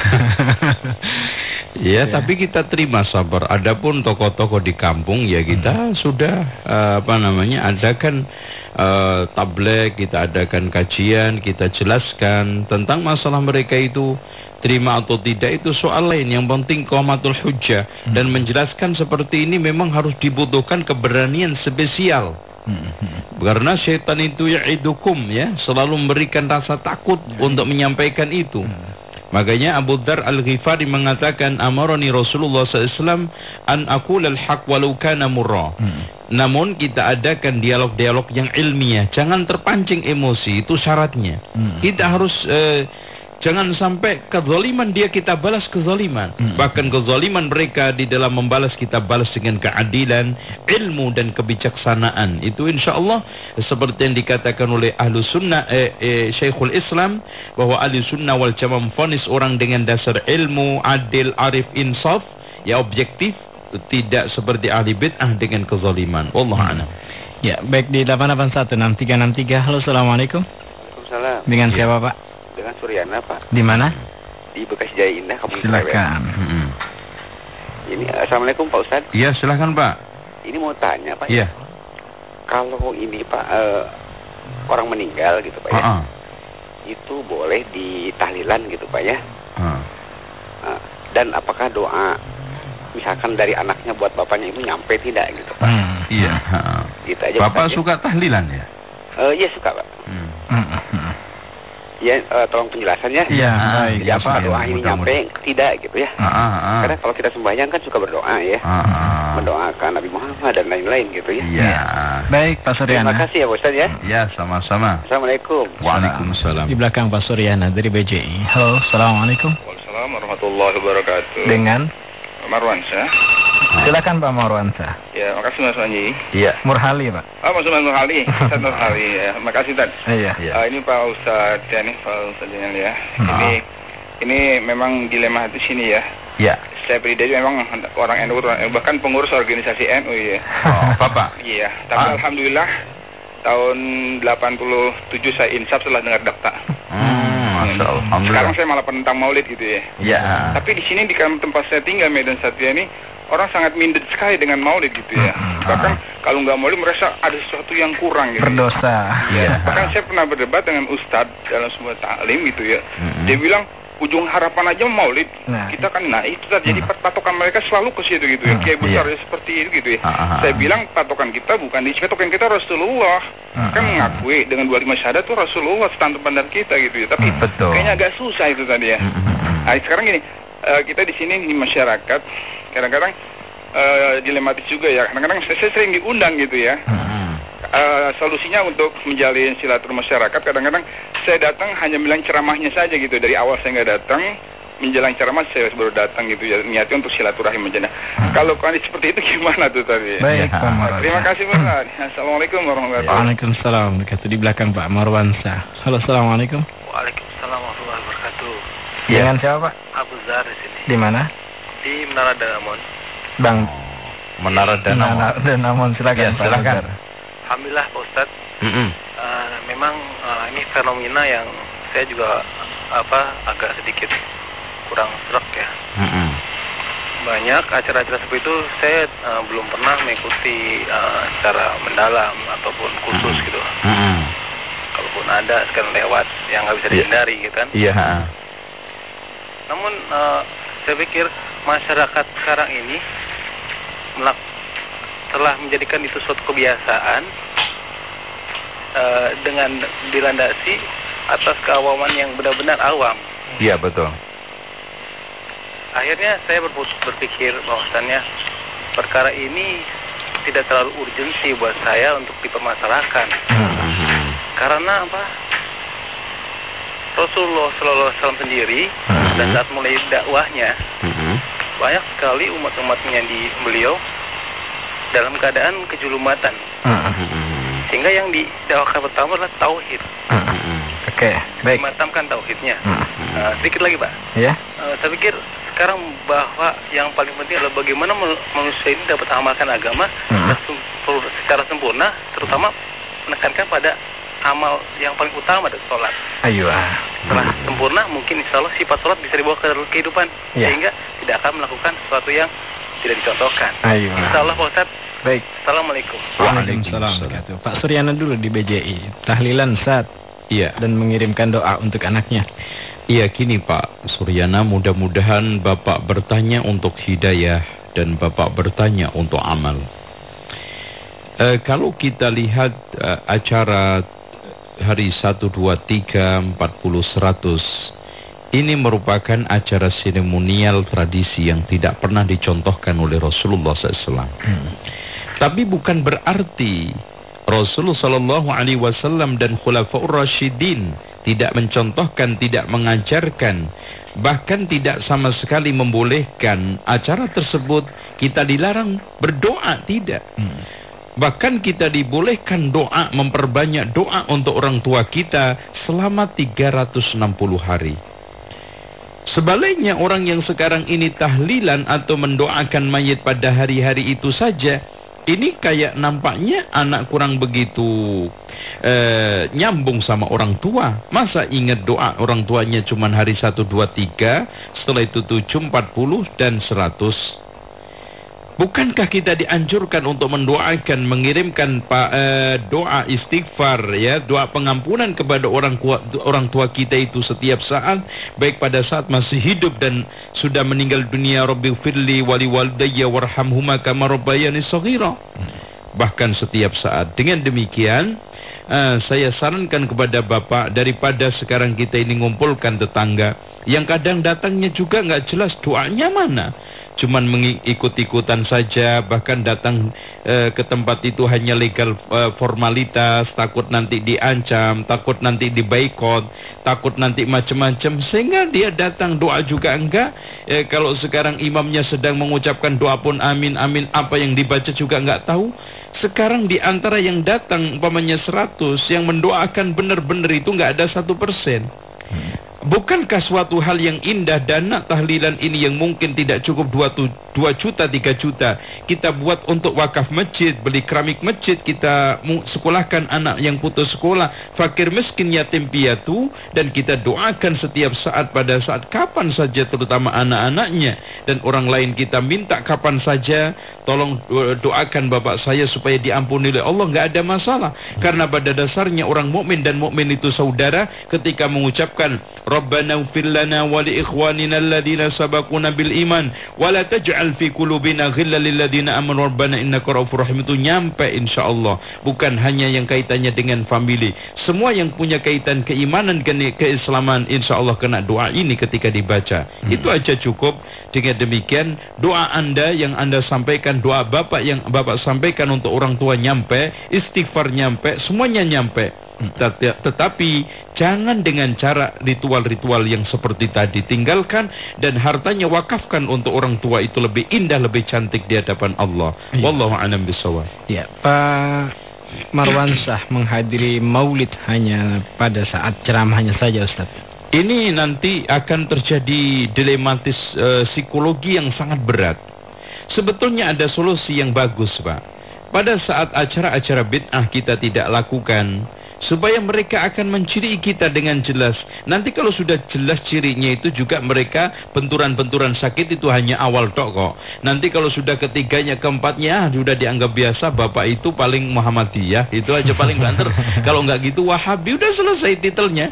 ya, ya, tapi kita terima sabar. Adapun tokoh-tokoh di kampung, ya kita hmm. sudah uh, apa namanya adakan uh, tabligh, kita adakan kajian, kita jelaskan tentang masalah mereka itu. Terima atau tidak itu soal lain. Yang penting qamatul hujjah. Hmm. Dan menjelaskan seperti ini memang harus dibutuhkan keberanian spesial. Hmm. Karena syaitan itu ya'idukum, ya, selalu memberikan rasa takut hmm. untuk menyampaikan itu. Hmm. Makanya Abu Dzar Al-Ghifari mengatakan, amarani Rasulullah sallallahu alaihi wasallam an aqul al-haq walau kana murra. Hmm. Namun kita adakan dialog-dialog yang ilmiah. Jangan terpancing emosi, itu syaratnya. Hmm. Kita harus eh, jangan sampai kezaliman dia kita balas kezaliman. Hmm. Bahkan kezaliman mereka di dalam membalas kita balas dengan keadilan, ilmu dan kebijaksanaan. Itu insya Allah seperti yang dikatakan oleh ahlu sunnah, eh, eh, Syekhul Islam, bahwa ahlu sunnah wal jamaah memvonis orang dengan dasar ilmu, adil, arif, insaf, ya objektif, tidak seperti ahli bid'ah dengan kezaliman. Wallahu a'lam. Ya, baik, di delapan delapan satu enam tiga enam tiga. Halo, assalamualaikum. Waalaikumsalam. Dengan ya. siapa, Pak? Dengan Suryana, Pak. Di mana? Di Bekasi Jaya Indah, Kampung Silakan. Hmm. Ini assalamualaikum Pak Ustadz. Iya, silakan Pak. Ini mau tanya Pak. Iya. kalau ini Pak uh, orang meninggal gitu Pak ya, uh-uh. itu boleh ditahlilan gitu Pak ya. Uh. Uh, dan apakah doa misalkan dari anaknya buat bapaknya itu nyampe tidak gitu Pak? Hmm, iya. Uh. Gitu aja. Bapak Pak, suka ya? tahlilan ya? Uh, iya suka Pak. Hmm. Ya, uh, tolong penjelasannya. Iya, baik. Jadi ya, apa doa ini nyampe tidak gitu ya? Ah, ah, ah. Karena kalau kita sembahyang kan suka berdoa ya, ah, ah. mendoakan Nabi Muhammad dan lain-lain gitu ya. Iya. Baik, Pak Suryana. Terima kasih ya Pak Ustaz ya. Ya, sama-sama. Assalamualaikum. Waalaikumsalam. Di belakang Pak Suryana dari B J I. Halo, assalamualaikum. Waalaikumsalam warahmatullahi wabarakatuh. Dengan Marwansyah. Silakan Pak Marwansyah. Ya, makasih Mas Wanji. Iya. Murhali Pak. Oh, Mas Nurhali, Ustaz Nurhali. Ya, makasih Tad. Iya. Iya. Uh, ini Pak Ustaz ya nih, Pak Ustaz Jenel ya. Ini ini memang dilema di sini ya. Iya. Saya pribadi memang orang N U, bahkan pengurus organisasi N U ya. Oh, Bapak. Iya, tapi Ah. alhamdulillah tahun delapan puluh tujuh saya insaf setelah dengar dakta. Hmm, Masya Allah. Sekarang Alhamdulillah. saya malah penentang maulid gitu ya. Iya. Tapi di sini di tempat saya tinggal Medan Satria ini orang sangat minder sekali dengan maulid gitu ya. Hmm. Bahkan kalau nggak maulid merasa ada sesuatu yang kurang gitu. Berdosa. Iya. Bahkan saya pernah berdebat dengan ustadz dalam sebuah taklim gitu ya. Hmm. Dia bilang ujung harapan aja maulid. Nah. Kita kan nah itu jadi patokan mereka selalu ke situ gitu ya. Hmm. Kiai besar Iya. ya seperti itu gitu ya. Ah, ah, ah. Saya bilang patokan kita bukan di patokan kita Rasulullah. Hmm. Kan mengakui dengan dua puluh lima syahadat tuh Rasulullah standar pandang kita gitu ya. Tapi Hmm, betul. kayaknya agak susah itu tadi ya. Hmm, hmm, hmm. Nah, sekarang gini, uh, kita di sini di masyarakat kadang-kadang uh, dilematis juga ya. Kadang-kadang saya, saya sering diundang gitu ya. Hmm. Uh, solusinya untuk menjalin silaturahmi masyarakat, kadang-kadang saya datang hanya bilang ceramahnya saja gitu. Dari awal saya nggak datang, menjelang ceramah saya baru datang gitu ya, niatnya untuk silaturahim aja. Nah, kalau kondisi seperti itu gimana tuh tadi? Baik, Ya. Pak Marwansyah. Terima kasih Pak. Assalamualaikum warahmatullahi wabarakatuh. Waalaikumsalam. Dekat di belakang Pak Marwansyah. Halo, assalamualaikum. Waalaikumsalam warahmatullahi wabarakatuh. Ya. Dengan siapa Pak? Abu Zar di sini. Di mana? Di Menara Danamon. Bang. Menara Danamon. Menara Danamon, silakan Ya, Pak. silakan. Azhar. Alhamdulillah Pak Ustadz. Mm-mm. Uh, memang uh, ini fenomena yang saya juga apa agak sedikit kurang serak ya. Mm-mm. Banyak acara-acara seperti itu saya uh, belum pernah mengikuti uh, secara mendalam ataupun khusus gitu. Mm-mm. Kalaupun ada sekarang lewat yang nggak bisa Iya. dihindari gitu kan. Iya. ha. Namun uh, saya pikir masyarakat sekarang ini melak- telah menjadikan itu suatu kebiasaan uh, dengan dilandasi atas keawaman yang benar-benar awam. Iya, betul. Akhirnya saya berpus- berpikir bahwasannya perkara ini tidak terlalu urgensi buat saya untuk dipermasalahkan. Mm-mm. Karena apa? Rasulullah Sallallahu Alaihi Wasallam sendiri Hmm. dan saat mulai dakwahnya Mm-mm. banyak sekali umat-umatnya di beliau dalam keadaan kejulumatan. Mm-mm. Sehingga yang didakwakan pertama adalah tauhid. Mm-mm. Oke, baik. Dimatamkan tauhidnya. Hmm. Uh, sedikit lagi Pak. Ya. Uh, saya pikir sekarang bahwa yang paling penting adalah bagaimana mal- manusia ini dapat mengamalkan agama Hmm. secara- secara sempurna, terutama menekankan pada amal yang paling utama adalah sholat. Ayo. Setelah sempurna, mungkin insya Allah sifat sholat bisa dibawa ke dalam kehidupan, Ya. sehingga tidak akan melakukan sesuatu yang tidak dicontohkan. Ayo. Insya Allah Pak Ustadz. Baik. Assalamualaikum. Waalaikumsalam. wabarakatuh. Pak Suryana dulu di B J I. Tahlilan saat Iya. dan mengirimkan doa untuk anaknya. Iya, gini Pak Suryana, mudah-mudahan Bapak bertanya untuk hidayah dan Bapak bertanya untuk amal. E, kalau kita lihat e, acara hari satu, dua, tiga, empat puluh, seratus, ini merupakan acara seremonial tradisi yang tidak pernah dicontohkan oleh Rasulullah shallallahu alaihi wasallam. Hmm. Tapi bukan berarti Rasulullah Shallallahu Alaihi Wasallam dan Khulafaur Rasyidin tidak mencontohkan, tidak mengajarkan, bahkan tidak sama sekali membolehkan acara tersebut. Kita dilarang berdoa, tidak. Hmm. Bahkan kita dibolehkan doa, memperbanyak doa untuk orang tua kita selama tiga ratus enam puluh hari. Sebaliknya orang yang sekarang ini tahlilan atau mendoakan mayit pada hari-hari itu saja, ini kayak nampaknya anak kurang begitu eh, nyambung sama orang tua. Masa ingat doa orang tuanya cuma hari satu, dua, tiga, setelah itu tujuh, empat puluh, dan seratus. Bukankah kita dianjurkan untuk mendoakan, mengirimkan uh, doa istighfar, ya, doa pengampunan kepada orang tua, orang tua kita itu setiap saat, baik pada saat masih hidup dan sudah meninggal dunia. Rabbighfirli wali walidayya warhamhuma kama rabbayani shaghira. Bahkan setiap saat. Dengan demikian, uh, saya sarankan kepada Bapak, daripada sekarang kita ini ngumpulkan tetangga yang kadang datangnya juga nggak jelas doanya mana, cuman mengikut-ikutan saja, bahkan datang e, ke tempat itu hanya legal e, formalitas, takut nanti diancam, takut nanti dibaikot, takut nanti macam-macam, sehingga dia datang doa juga enggak. E, kalau sekarang imamnya sedang mengucapkan doa pun amin amin, apa yang dibaca juga enggak tahu. Sekarang di antara yang datang umpamanya seratus, yang mendoakan benar-benar itu enggak ada satu persen. Bukankah suatu hal yang indah, dana tahlilan ini yang mungkin tidak cukup dua juta, tiga juta, kita buat untuk wakaf masjid, beli keramik masjid, kita sekolahkan anak yang putus sekolah, fakir miskin yatim piatu, dan kita doakan setiap saat pada saat kapan saja, terutama anak-anaknya dan orang lain, kita minta kapan saja, tolong doakan bapak saya supaya diampuni oleh Allah, nggak ada masalah. Karena pada dasarnya orang mukmin dan mukmin itu saudara. Ketika mengucapkan Rabbana ighfir lana wa li ikhwanina alladhina sabaquna bil iman wa la taj'al fi qulubina ghillan lil ladzina amanu rabbana innaka ra'ufur rahim, itu nyampe insyaallah. Bukan hanya yang kaitannya dengan family, semua yang punya kaitan keimanan, keislaman, insyaallah kena doa ini ketika dibaca. Hmm. Itu aja cukup. Dengan demikian, doa Anda yang Anda sampaikan, doa Bapak yang Bapak sampaikan untuk orang tua nyampe, istighfar nyampe, semuanya nyampe. Tetapi jangan dengan cara ritual-ritual yang seperti tadi. Tinggalkan dan hartanya wakafkan untuk orang tua, itu lebih indah, lebih cantik di hadapan Allah. Ya. Wallahu a'lam bishawab. Ya, Pak Marwansyah menghadiri maulid hanya pada saat ceramahnya saja, Ustaz. Ini nanti akan terjadi dilematis e, psikologi yang sangat berat. Sebetulnya ada solusi yang bagus, Pak. Pada saat acara-acara bid'ah kita tidak lakukan, supaya mereka akan menciri kita dengan jelas. Nanti kalau sudah jelas cirinya itu juga mereka benturan-benturan sakit itu hanya awal tok kok. Nanti kalau sudah ketiganya, keempatnya, sudah dianggap biasa, bapak itu paling Muhammadiyah, itu aja paling banter. Kalau nggak gitu Wahabi, udah selesai titelnya.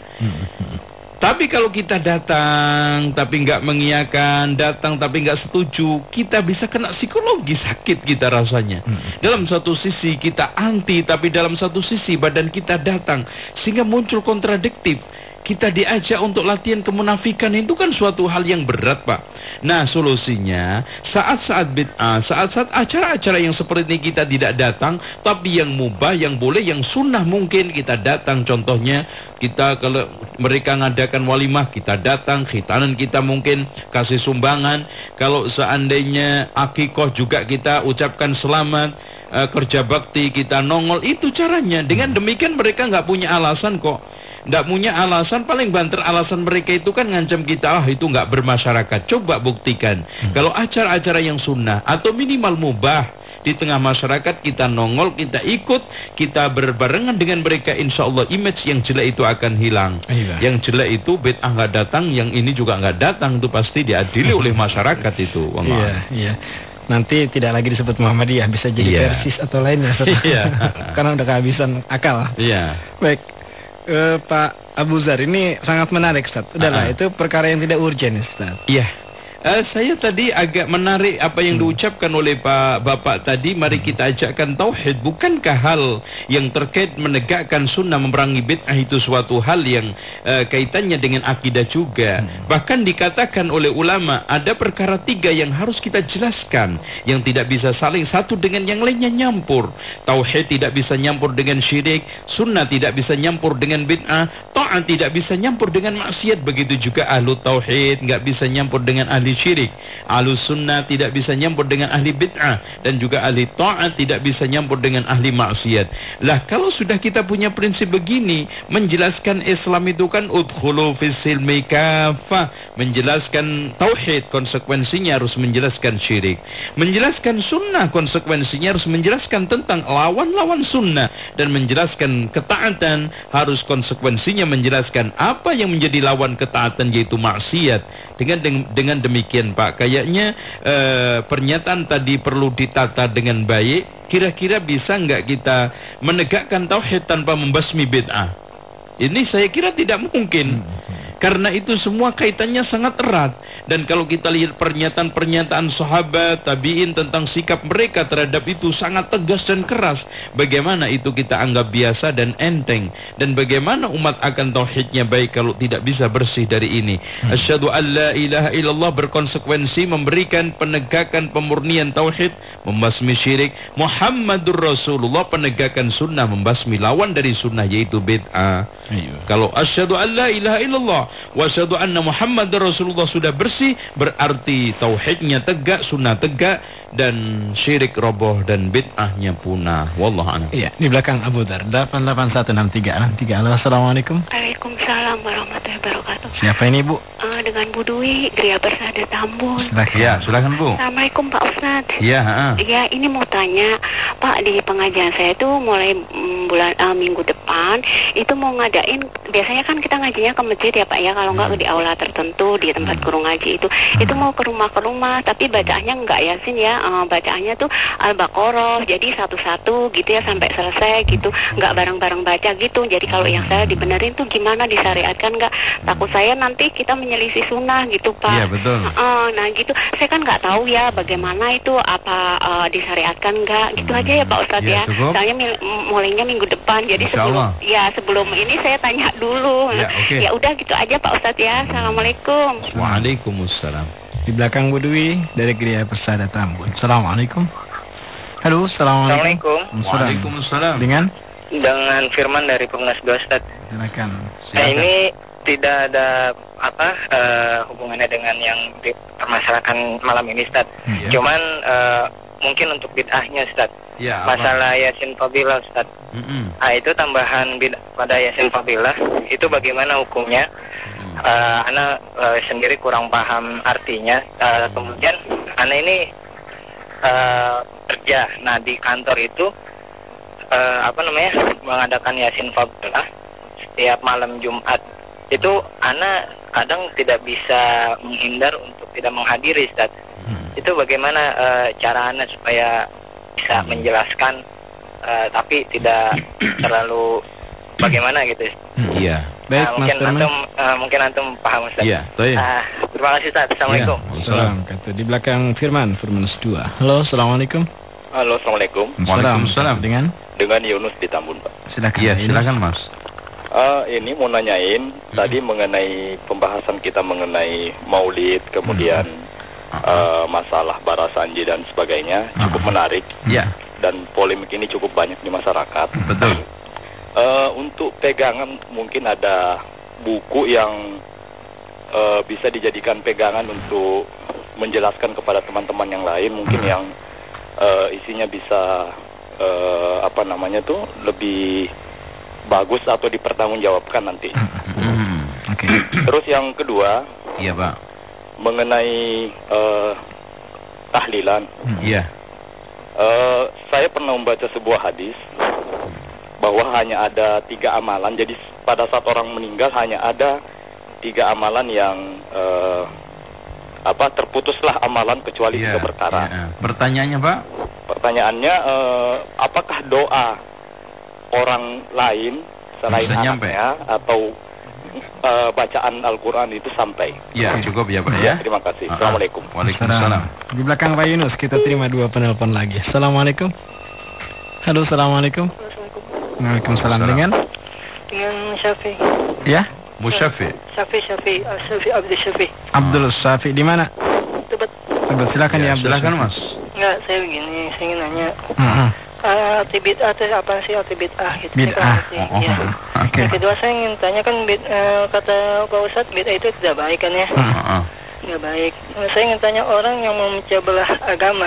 Tapi kalau kita datang tapi nggak mengiyakan, datang tapi nggak setuju, kita bisa kena psikologi, sakit kita rasanya. Hmm. Dalam satu sisi kita anti, tapi dalam satu sisi badan kita datang, sehingga muncul kontradiktif. Kita diajak untuk latihan kemunafikan, itu kan suatu hal yang berat, Pak. Nah, solusinya saat-saat bid'ah, saat-saat acara-acara yang seperti ini kita tidak datang, tapi yang mubah, yang boleh, yang sunnah mungkin kita datang. Contohnya, kita kalau mereka ngadakan walimah, kita datang, khitanan kita mungkin kasih sumbangan. Kalau seandainya akikoh juga kita ucapkan selamat, e, kerja bakti kita nongol, itu caranya. Dengan demikian mereka nggak punya alasan kok. Nggak punya alasan, paling banter alasan mereka itu kan ngancam kita, ah itu nggak bermasyarakat. Coba buktikan. Hmm. Kalau acara-acara yang sunnah atau minimal mubah di tengah masyarakat, kita nongol, kita ikut, kita berbarengan dengan mereka, insya Allah image yang jelek itu akan hilang. Iya. Yang jelek itu bid'ah nggak datang, yang ini juga nggak datang, itu pasti diadili oleh masyarakat itu. Iya, iya. Nanti tidak lagi disebut Muhammadiyah, bisa jadi yeah. Persis atau lainnya. Iya. Karena udah kehabisan akal. Iya. Baik. Uh, Pak Abu Zar, ini sangat menarik, Ustaz. Udahlah, uh-huh. Itu perkara yang tidak urgen, Ustaz. Iya. Uh, saya tadi agak menarik apa yang hmm. diucapkan oleh Pak Bapak tadi. Mari kita ajakkan tauhid. Bukankah hal yang terkait menegakkan sunnah, memerangi bid'ah itu suatu hal yang uh, kaitannya dengan akidah juga. Hmm. Bahkan dikatakan oleh ulama, ada perkara tiga yang harus kita jelaskan, yang tidak bisa saling satu dengan yang lainnya nyampur. Tauhid tidak bisa nyampur dengan syirik, sunnah tidak bisa nyampur dengan bid'ah, ta'at tidak bisa nyampur dengan maksiat. Begitu juga ahlu tauhid nggak bisa nyampur dengan ahli syirik. Ahlu sunnah tidak bisa nyampur dengan ahli bid'ah, dan juga ahli ta'at tidak bisa nyampur dengan ahli maksiat. Lah kalau sudah kita punya prinsip begini, menjelaskan Islam itu kan udkhulu fis silmi kafah, menjelaskan tauhid konsekuensinya harus menjelaskan syirik, menjelaskan sunnah konsekuensinya harus menjelaskan tentang lawan-lawan sunnah, dan menjelaskan ketaatan harus konsekuensinya menjelaskan apa yang menjadi lawan ketaatan yaitu maksiat. Dengan dengan demikian Pak, kayaknya eh, pernyataan tadi perlu ditata dengan baik. Kira-kira bisa nggak kita menegakkan tauhid tanpa membasmi bid'ah? Ini saya kira tidak mungkin. Karena itu semua kaitannya sangat erat. Dan kalau kita lihat pernyataan-pernyataan sahabat, tabi'in tentang sikap mereka terhadap itu sangat tegas dan keras. Bagaimana itu kita anggap biasa dan enteng. Dan bagaimana umat akan tauhidnya baik kalau tidak bisa bersih dari ini. Hmm. Asyhadu an la ilaha illallah berkonsekuensi memberikan penegakan pemurnian tauhid, membasmi syirik. Muhammadur Rasulullah penegakan sunnah, membasmi lawan dari sunnah yaitu bid'ah. Ayo. Kalau asyhadu an la ilaha illallah wa asyhadu anna Muhammadar Rasulullah sudah bersih, berarti tauhidnya tegak, sunnah tegak, dan syirik roboh dan bid'ahnya punah. Wallahu a'lam. Iya, di belakang Abu Dar delapan delapan satu enam tiga enam tiga. Halo, assalamualaikum. Waalaikumsalam warahmatullahi wabarakatuh. Siapa ini, Bu? Uh, dengan Bu Dwi, Gria Persada Tambun. Silakan. Ya, silakan Bu. Assalamualaikum Pak Ustad. Iya, heeh. Ya, ini mau tanya, Pak, di pengajian saya itu mulai mm, bulan uh, minggu depan itu mau ngadain, biasanya kan kita ngajinya ke masjid ya Pak ya, kalau enggak di aula tertentu, di tempat guru ngaji itu. Itu mau ke rumah ke rumah, tapi bacaannya enggak Yasin ya, uh, bacaannya tuh Al-Baqarah, jadi satu-satu gitu ya sampai selesai gitu, enggak bareng-bareng baca gitu. Jadi kalau yang saya dibenerin tuh gimana, disyariatkan enggak? Takut saya nanti kita menyelisih sunnah gitu Pak. Iya betul. Uh, nah gitu, saya kan nggak tahu ya bagaimana itu, apa uh, disyariatkan enggak gitu aja ya Pak Ustadz ya. ya. Soalnya mil- mulainya minggu depan, jadi Insya sebelum Allah. ya sebelum ini saya tanya dulu. Ya, okay. Ya udah gitu aja Pak Ustadz ya. Assalamualaikum. Waalaikumsalam. Di belakang Bu Dwi dari Gria Persada Tambun. Assalamualaikum. Halo, assalamualaikum. Waalaikumsalam. Dengan? Dengan Firman dari Perumnas dua Ustaz. Silakan. Nah ini tidak ada apa uh, hubungannya dengan yang dipermasalahkan malam ini Ustaz. Hmm, ya. Cuman uh, mungkin untuk bid'ahnya Ustaz. Ya, masalah Yasin Fadilah Ustaz. Mm-hmm. Nah itu tambahan bid'ah pada Yasin Fadilah itu bagaimana hukumnya? Mm-hmm. Uh, Ana uh, sendiri kurang paham artinya. Uh, kemudian Ana ini uh, kerja. Nah di kantor itu uh, apa namanya mengadakan Yasin Fadilah setiap malam Jumat. Itu Ana kadang tidak bisa menghindar untuk tidak menghadiri Ustaz. Hmm. Itu bagaimana uh, cara Ana supaya bisa menjelaskan uh, tapi tidak terlalu bagaimana gitu. Iya. Hmm. Baik, uh, mungkin Mas antum uh, mungkin antum paham Ustaz. Iya, baik. Uh, terima kasih Ustaz. Assalamualaikum. Ya, salam. Kata di belakang Firman, Firman dua. Halo, assalamualaikum. Halo, assalamualaikum. Waalaikumsalam. Dengan? Dengan Yunus di Tambun, Pak. Silakan. Iya, silakan Mas. Uh, ini mau nanyain hmm. tadi mengenai pembahasan kita mengenai Maulid, kemudian hmm. uh, masalah barasanji dan sebagainya, hmm. cukup menarik. Ya. Dan polemik ini cukup banyak di masyarakat. Betul. Uh, untuk pegangan mungkin ada buku yang uh, bisa dijadikan pegangan untuk menjelaskan kepada teman-teman yang lain, mungkin hmm. yang uh, isinya bisa uh, apa namanya tuh lebih bagus atau dipertanggungjawabkan nanti. Hmm, Oke. Okay. Terus yang kedua, iya Pak, mengenai uh, tahlilan. Iya. Hmm, uh, saya pernah membaca sebuah hadis bahwa hanya ada tiga amalan. Jadi pada saat orang meninggal hanya ada tiga amalan yang uh, apa terputuslah amalan kecuali yeah, tiga perkara. Yeah. Pertanyaannya Pak? Pertanyaannya uh, apakah doa orang lain selain bisa anaknya nyampe. Atau uh, bacaan Al-Quran itu sampai? Ya cukup ya Pak ya. Terima kasih. Uh-huh. Assalamualaikum. Waalaikumsalam. Di belakang Pak Yunus kita terima dua penelpon lagi. Assalamualaikum. Halo, assalamualaikum. Waalaikumsalam. Dengan? Dengan Syafi. Ya? Musyafi. Syafi Syafi Syafi Abdul Syafi. Abdul Syafi di mana? Tebet. Tebet. Silakan ya, ya Abdul. Silakan Mas. Enggak, saya begini, saya ingin nanya. Uh-huh. Uh, arti bid'ah itu apa sih arti bid'ah gitu? Bid'ah. Oh, ya. Oke. Yang kedua saya ingin tanya kan bid, uh, kata Pak Ustadz bid'ah itu tidak baik kan ya? Uh-huh. Tidak baik. Nah, saya ingin tanya orang yang memecah belah agama.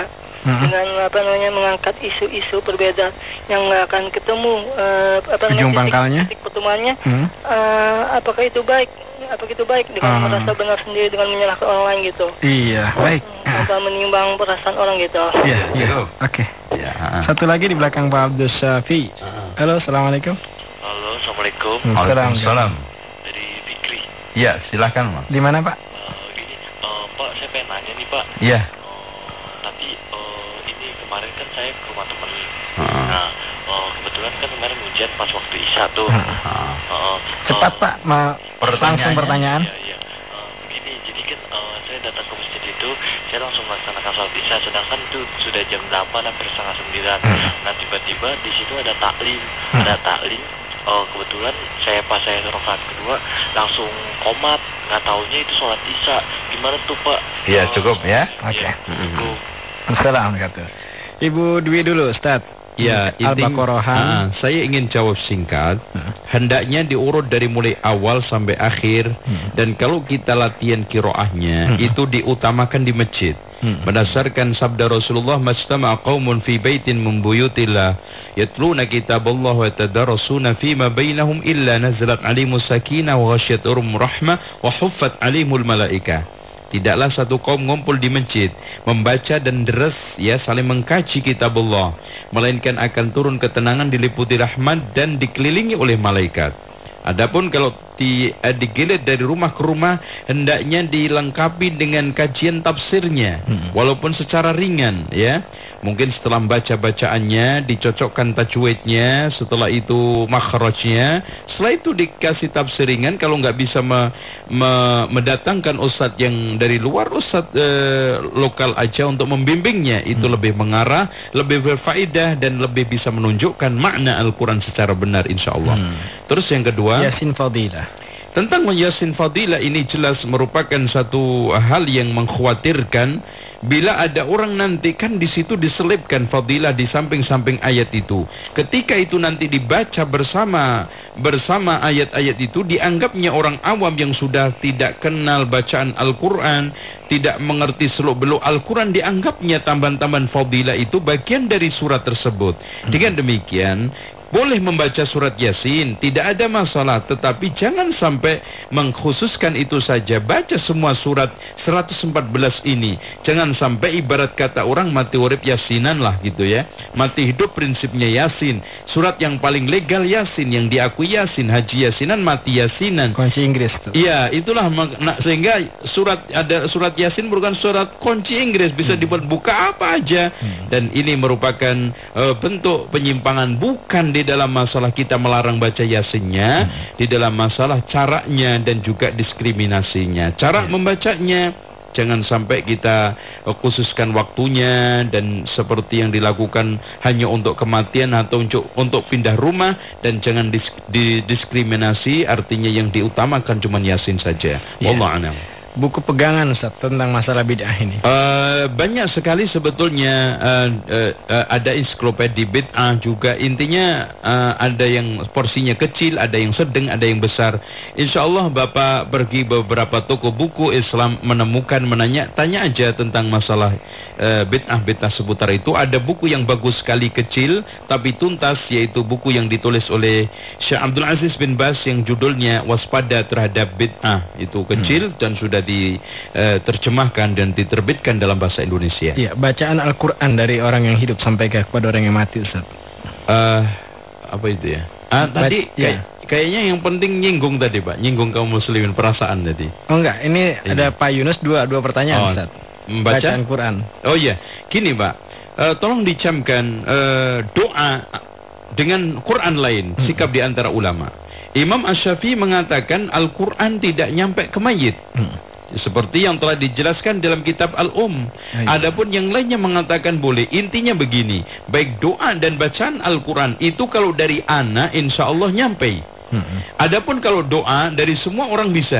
hmm. dengan apa namanya mengangkat isu-isu berbeda yang nggak akan ketemu uh, apa ujung namanya pangkalnya, titik, titik pertemuannya. Hmm. Uh, apakah itu baik? Apakah itu baik dengan hmm. merasa benar sendiri dengan menyalahkan orang lain gitu? Iya, baik. Apa hmm, menimbang perasaan orang gitu? Iya, iya. Oke. Okay. Ya. Satu lagi di belakang Pak Abdul Syafi. Halo, assalamualaikum. Halo, assalamualaikum. Waalaikumsalam. Dari Fikri. Iya, silakan Pak. Di mana Pak? Uh, gini, uh, Pak, saya pengen nanya nih Pak. Iya. Uh, tadi uh, ini kemarin kan saya ke rumah temen. Uh. Nah, uh, kebetulan kan kemarin hujan pas waktu Isya tuh. Uh. Uh, Cepat uh, Pak, ma langsung pertanyaan. Iya, iya. Uh, begini, jadi kan uh, saya datang ke masjid itu, saya langsung melaksanakan sholat Isya, sedangkan itu sudah jam delapan hampir setengah sembilan. Uh. Nah, tiba-tiba di situ ada taklim, uh. ada taklim. Uh, kebetulan saya pas saya rakaat kedua langsung komat, nggak taunya itu sholat Isya. Gimana tuh Pak? Iya, uh, cukup ya. Oke. Okay. Ya, cukup. Assalamualaikum. Ibu Dwi dulu, Ustaz. Ya, Al-Baqarah. Uh, saya ingin jawab singkat. Uh. Hendaknya diurut dari mulai awal sampai akhir. Uh. Dan kalau kita latihan kiroahnya, uh. itu diutamakan di masjid. Uh. Berdasarkan sabda Rasulullah, "Majtama'a qaumun fi baitin min buyutillah, yatluna kitaballah wa yatadarasuna fima bainahum illa nazalat 'alaihimus sakinah wa ghasyiyatuhum rahmah wa huffat 'alaihimul malaikah." Tidaklah satu kaum ngumpul di masjid membaca dan deres ya saling mengkaji kitab Allah, melainkan akan turun ketenangan, diliputi rahmat dan dikelilingi oleh malaikat. Adapun kalau di, eh, digilir dari rumah ke rumah, hendaknya dilengkapi dengan kajian tafsirnya, hmm. walaupun secara ringan ya. Mungkin setelah baca bacaannya dicocokkan tajwidnya, setelah itu makhrajnya, setelah itu dikasih tafsir ringan. Kalau nggak bisa me, me, mendatangkan ustadz yang dari luar, ustadz e, lokal aja untuk membimbingnya, itu hmm. lebih mengarah, lebih berfaedah dan lebih bisa menunjukkan makna Al-Quran secara benar insyaallah. Hmm. Terus yang kedua, Yasin Fadilah. Tentang Yasin Fadilah ini jelas merupakan satu hal yang mengkhawatirkan. Bila ada orang nanti kan di situ diselipkan fadilah di samping-samping ayat itu. Ketika itu nanti dibaca bersama bersama ayat-ayat itu, dianggapnya orang awam yang sudah tidak kenal bacaan Al-Quran, tidak mengerti seluk-beluk Al-Quran, dianggapnya tambahan-tambahan fadilah itu bagian dari surat tersebut. Hmm. Dengan demikian, boleh membaca surat Yasin, tidak ada masalah, tetapi jangan sampai mengkhususkan itu saja. Baca semua surat seratus empat belas ini. Jangan sampai ibarat kata orang mati urip Yasinan lah gitu ya. Mati hidup prinsipnya Yasin. Surat yang paling legal Yasin, yang diakui Yasin. Haji Yasinan, mati Yasinan. Kunci Inggris itu. Iya, itulah makna, sehingga surat ada surat Yasin bukan surat kunci Inggris, bisa hmm. dibuat buka apa aja. Hmm. Dan ini merupakan uh, bentuk penyimpangan, bukan di dalam masalah kita melarang baca Yasinnya, hmm. di dalam masalah caranya dan juga diskriminasinya. Cara hmm. membacanya, jangan sampai kita uh, khususkan waktunya dan seperti yang dilakukan hanya untuk kematian atau untuk, untuk pindah rumah, dan jangan dis, didiskriminasi, artinya yang diutamakan cuma Yasin saja. Yeah. Wallahu a'lam. Buku pegangan Ustaz tentang masalah bid'ah ini. Uh, banyak sekali sebetulnya, uh, uh, uh, ada ensiklopedia bid'ah juga. Intinya uh, ada yang porsinya kecil, ada yang sedang, ada yang besar. Insyaallah Bapak pergi beberapa toko buku Islam menemukan, menanya, tanya aja tentang masalah uh, bid'ah-bid'ah seputar itu. Ada buku yang bagus sekali kecil tapi tuntas, yaitu buku yang ditulis oleh Syekh Abdul Aziz bin Bas yang judulnya Waspada Terhadap Bid'ah. Itu kecil hmm. dan sudah diterjemahkan dan diterbitkan dalam bahasa Indonesia. Iya, bacaan Al-Quran dari orang yang hidup sampai kepada orang yang mati, Ustaz. Uh, apa itu ya? Ah, tadi ya. kayak, kayaknya yang penting nyinggung tadi, Pak. Nyinggung kaum muslimin, perasaan tadi. Oh enggak, ini, ini. ada Pak Yunus dua dua pertanyaan, oh, Ustaz. Membaca bacaan Quran. Oh iya, gini, Pak. Uh, tolong dicamkan uh, doa dengan Quran lain, hmm. sikap di antara ulama. Imam Asy-Syafi'i mengatakan Al-Quran tidak nyampe ke mayit. Hmm. Seperti yang telah dijelaskan dalam kitab Al-Um. Adapun yang lainnya mengatakan boleh. Intinya begini, baik doa dan bacaan Al-Quran itu kalau dari anak insya Allah nyampe. Hmm. Adapun kalau doa dari semua orang bisa.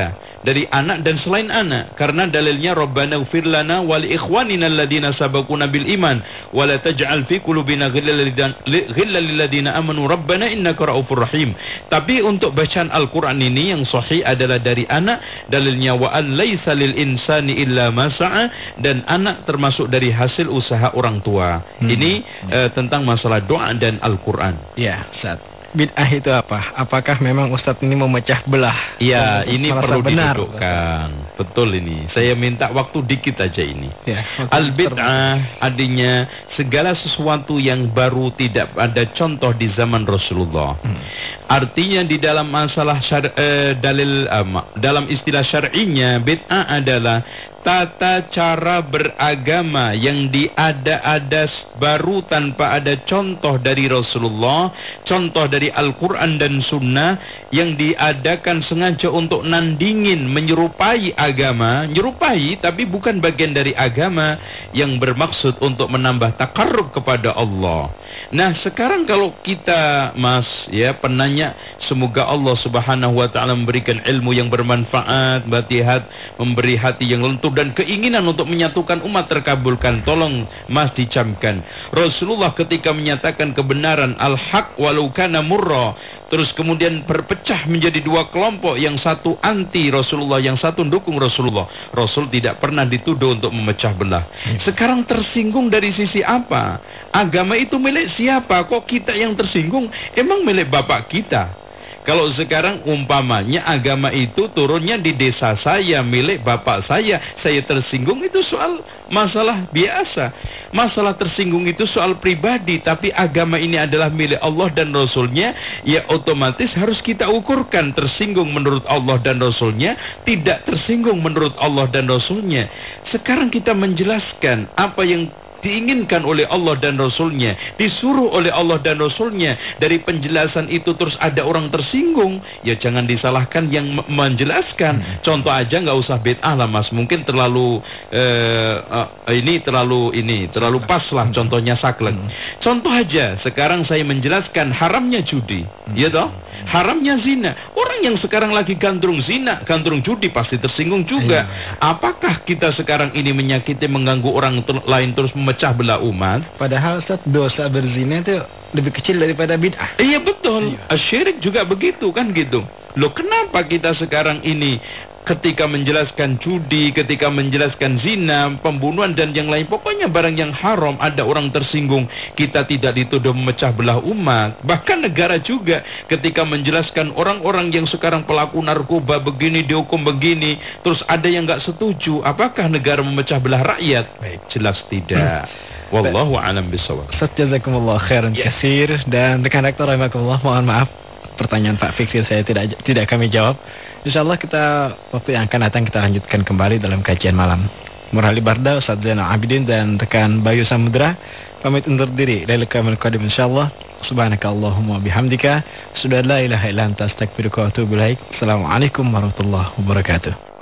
dari anak dan selain anak, karena dalilnya Rabbana ighfir lana wa li ikhwanina alladziina sabaquna bil iman wa la taj'al fi qulubina ghillan lil ladzina amanu rabbana innaka ra'ufur rahim. Tapi untuk bacaan Al-Qur'an ini yang sahih adalah dari anak, dalilnya wa an laisa lil insani illa ma sa'a, dan anak termasuk dari hasil usaha orang tua. Hmm. Ini uh, tentang masalah doa dan Al-Qur'an. Ya, Ustaz. Bid'ah itu apa? Apakah memang Ustadz ini memecah belah? Ya, ini perlu didudukkan. Betul ini. Saya minta waktu dikit aja ini. Ya, Al-bid'ah artinya segala sesuatu yang baru, tidak ada contoh di zaman Rasulullah. Hmm. Artinya di dalam masalah syar, eh, dalil um, dalam istilah syar'inya, bid'ah adalah tata cara beragama yang diada-ada baru tanpa ada contoh dari Rasulullah, contoh dari Al-Quran dan Sunnah, yang diadakan sengaja untuk nandingin, menyerupai agama, menyerupai tapi bukan bagian dari agama, yang bermaksud untuk menambah takarrub kepada Allah. Nah, sekarang kalau kita, Mas, ya, penanya, semoga Allah Subhanahu wa taala memberikan ilmu yang bermanfaat, batihat, memberi hati yang lentur dan keinginan untuk menyatukan umat terkabulkan. Tolong Mas dicamkan. Rasulullah ketika menyatakan kebenaran al-haq walau kana murra, terus kemudian berpecah menjadi dua kelompok, yang satu anti Rasulullah, yang satu dukung Rasulullah. Rasul tidak pernah dituduh untuk memecah belah. Sekarang tersinggung dari sisi apa? Agama itu milik siapa? Kok kita yang tersinggung? Emang milik bapak kita? Kalau sekarang umpamanya agama itu turunnya di desa saya, milik bapak saya, saya tersinggung, itu soal masalah biasa. Masalah tersinggung itu soal pribadi, tapi agama ini adalah milik Allah dan Rasulnya, ya otomatis harus kita ukurkan tersinggung menurut Allah dan Rasulnya, tidak tersinggung menurut Allah dan Rasulnya. Sekarang kita menjelaskan apa yang diinginkan oleh Allah dan Rasulnya, disuruh oleh Allah dan Rasulnya. Dari penjelasan itu terus ada orang tersinggung, ya jangan disalahkan yang menjelaskan. Hmm. Contoh aja, nggak usah bid'ah lah Mas, mungkin terlalu uh, uh, ini terlalu ini terlalu pas lah. Contohnya saklek. Hmm. Contoh aja, sekarang saya menjelaskan haramnya judi, hmm. ya toh, haramnya zina. Orang yang sekarang lagi gandrung zina, gandrung judi pasti tersinggung juga. Hmm. Apakah kita sekarang ini menyakiti, mengganggu orang ter lain terus memecah belah umat? Padahal Ustaz, dosa berzina itu lebih kecil daripada bid'ah. Iya betul. Iya. Syirik juga begitu kan gitu. Loh, kenapa kita sekarang ini ketika menjelaskan judi, ketika menjelaskan zina, pembunuhan dan yang lain, pokoknya barang yang haram, ada orang tersinggung, kita tidak dituduh memecah belah umat. Bahkan negara juga ketika menjelaskan orang-orang yang sekarang pelaku narkoba begini dihukum begini, terus ada yang nggak setuju, apakah negara memecah belah rakyat? Baik, jelas tidak. Hmm. Wallahu a'lam bishawab. Ustaz, jazakumullah khairan katsir. Dan rekan rektor rahimakumullah, mohon maaf pertanyaan Pak Fikri saya tidak tidak kami jawab. Insyaallah kita waktu yang akan datang kita lanjutkan kembali dalam kajian malam. Murali Barda, Ustaz Zainal Abidin dan rekan Bayu Samudra pamit undur diri. Laila kamil qadim insyaallah. Subhanakallahumma bihamdika, asyhadu an la ilaha illa anta astaghfiruka wa atubu ilaik. Assalamualaikum warahmatullahi wabarakatuh.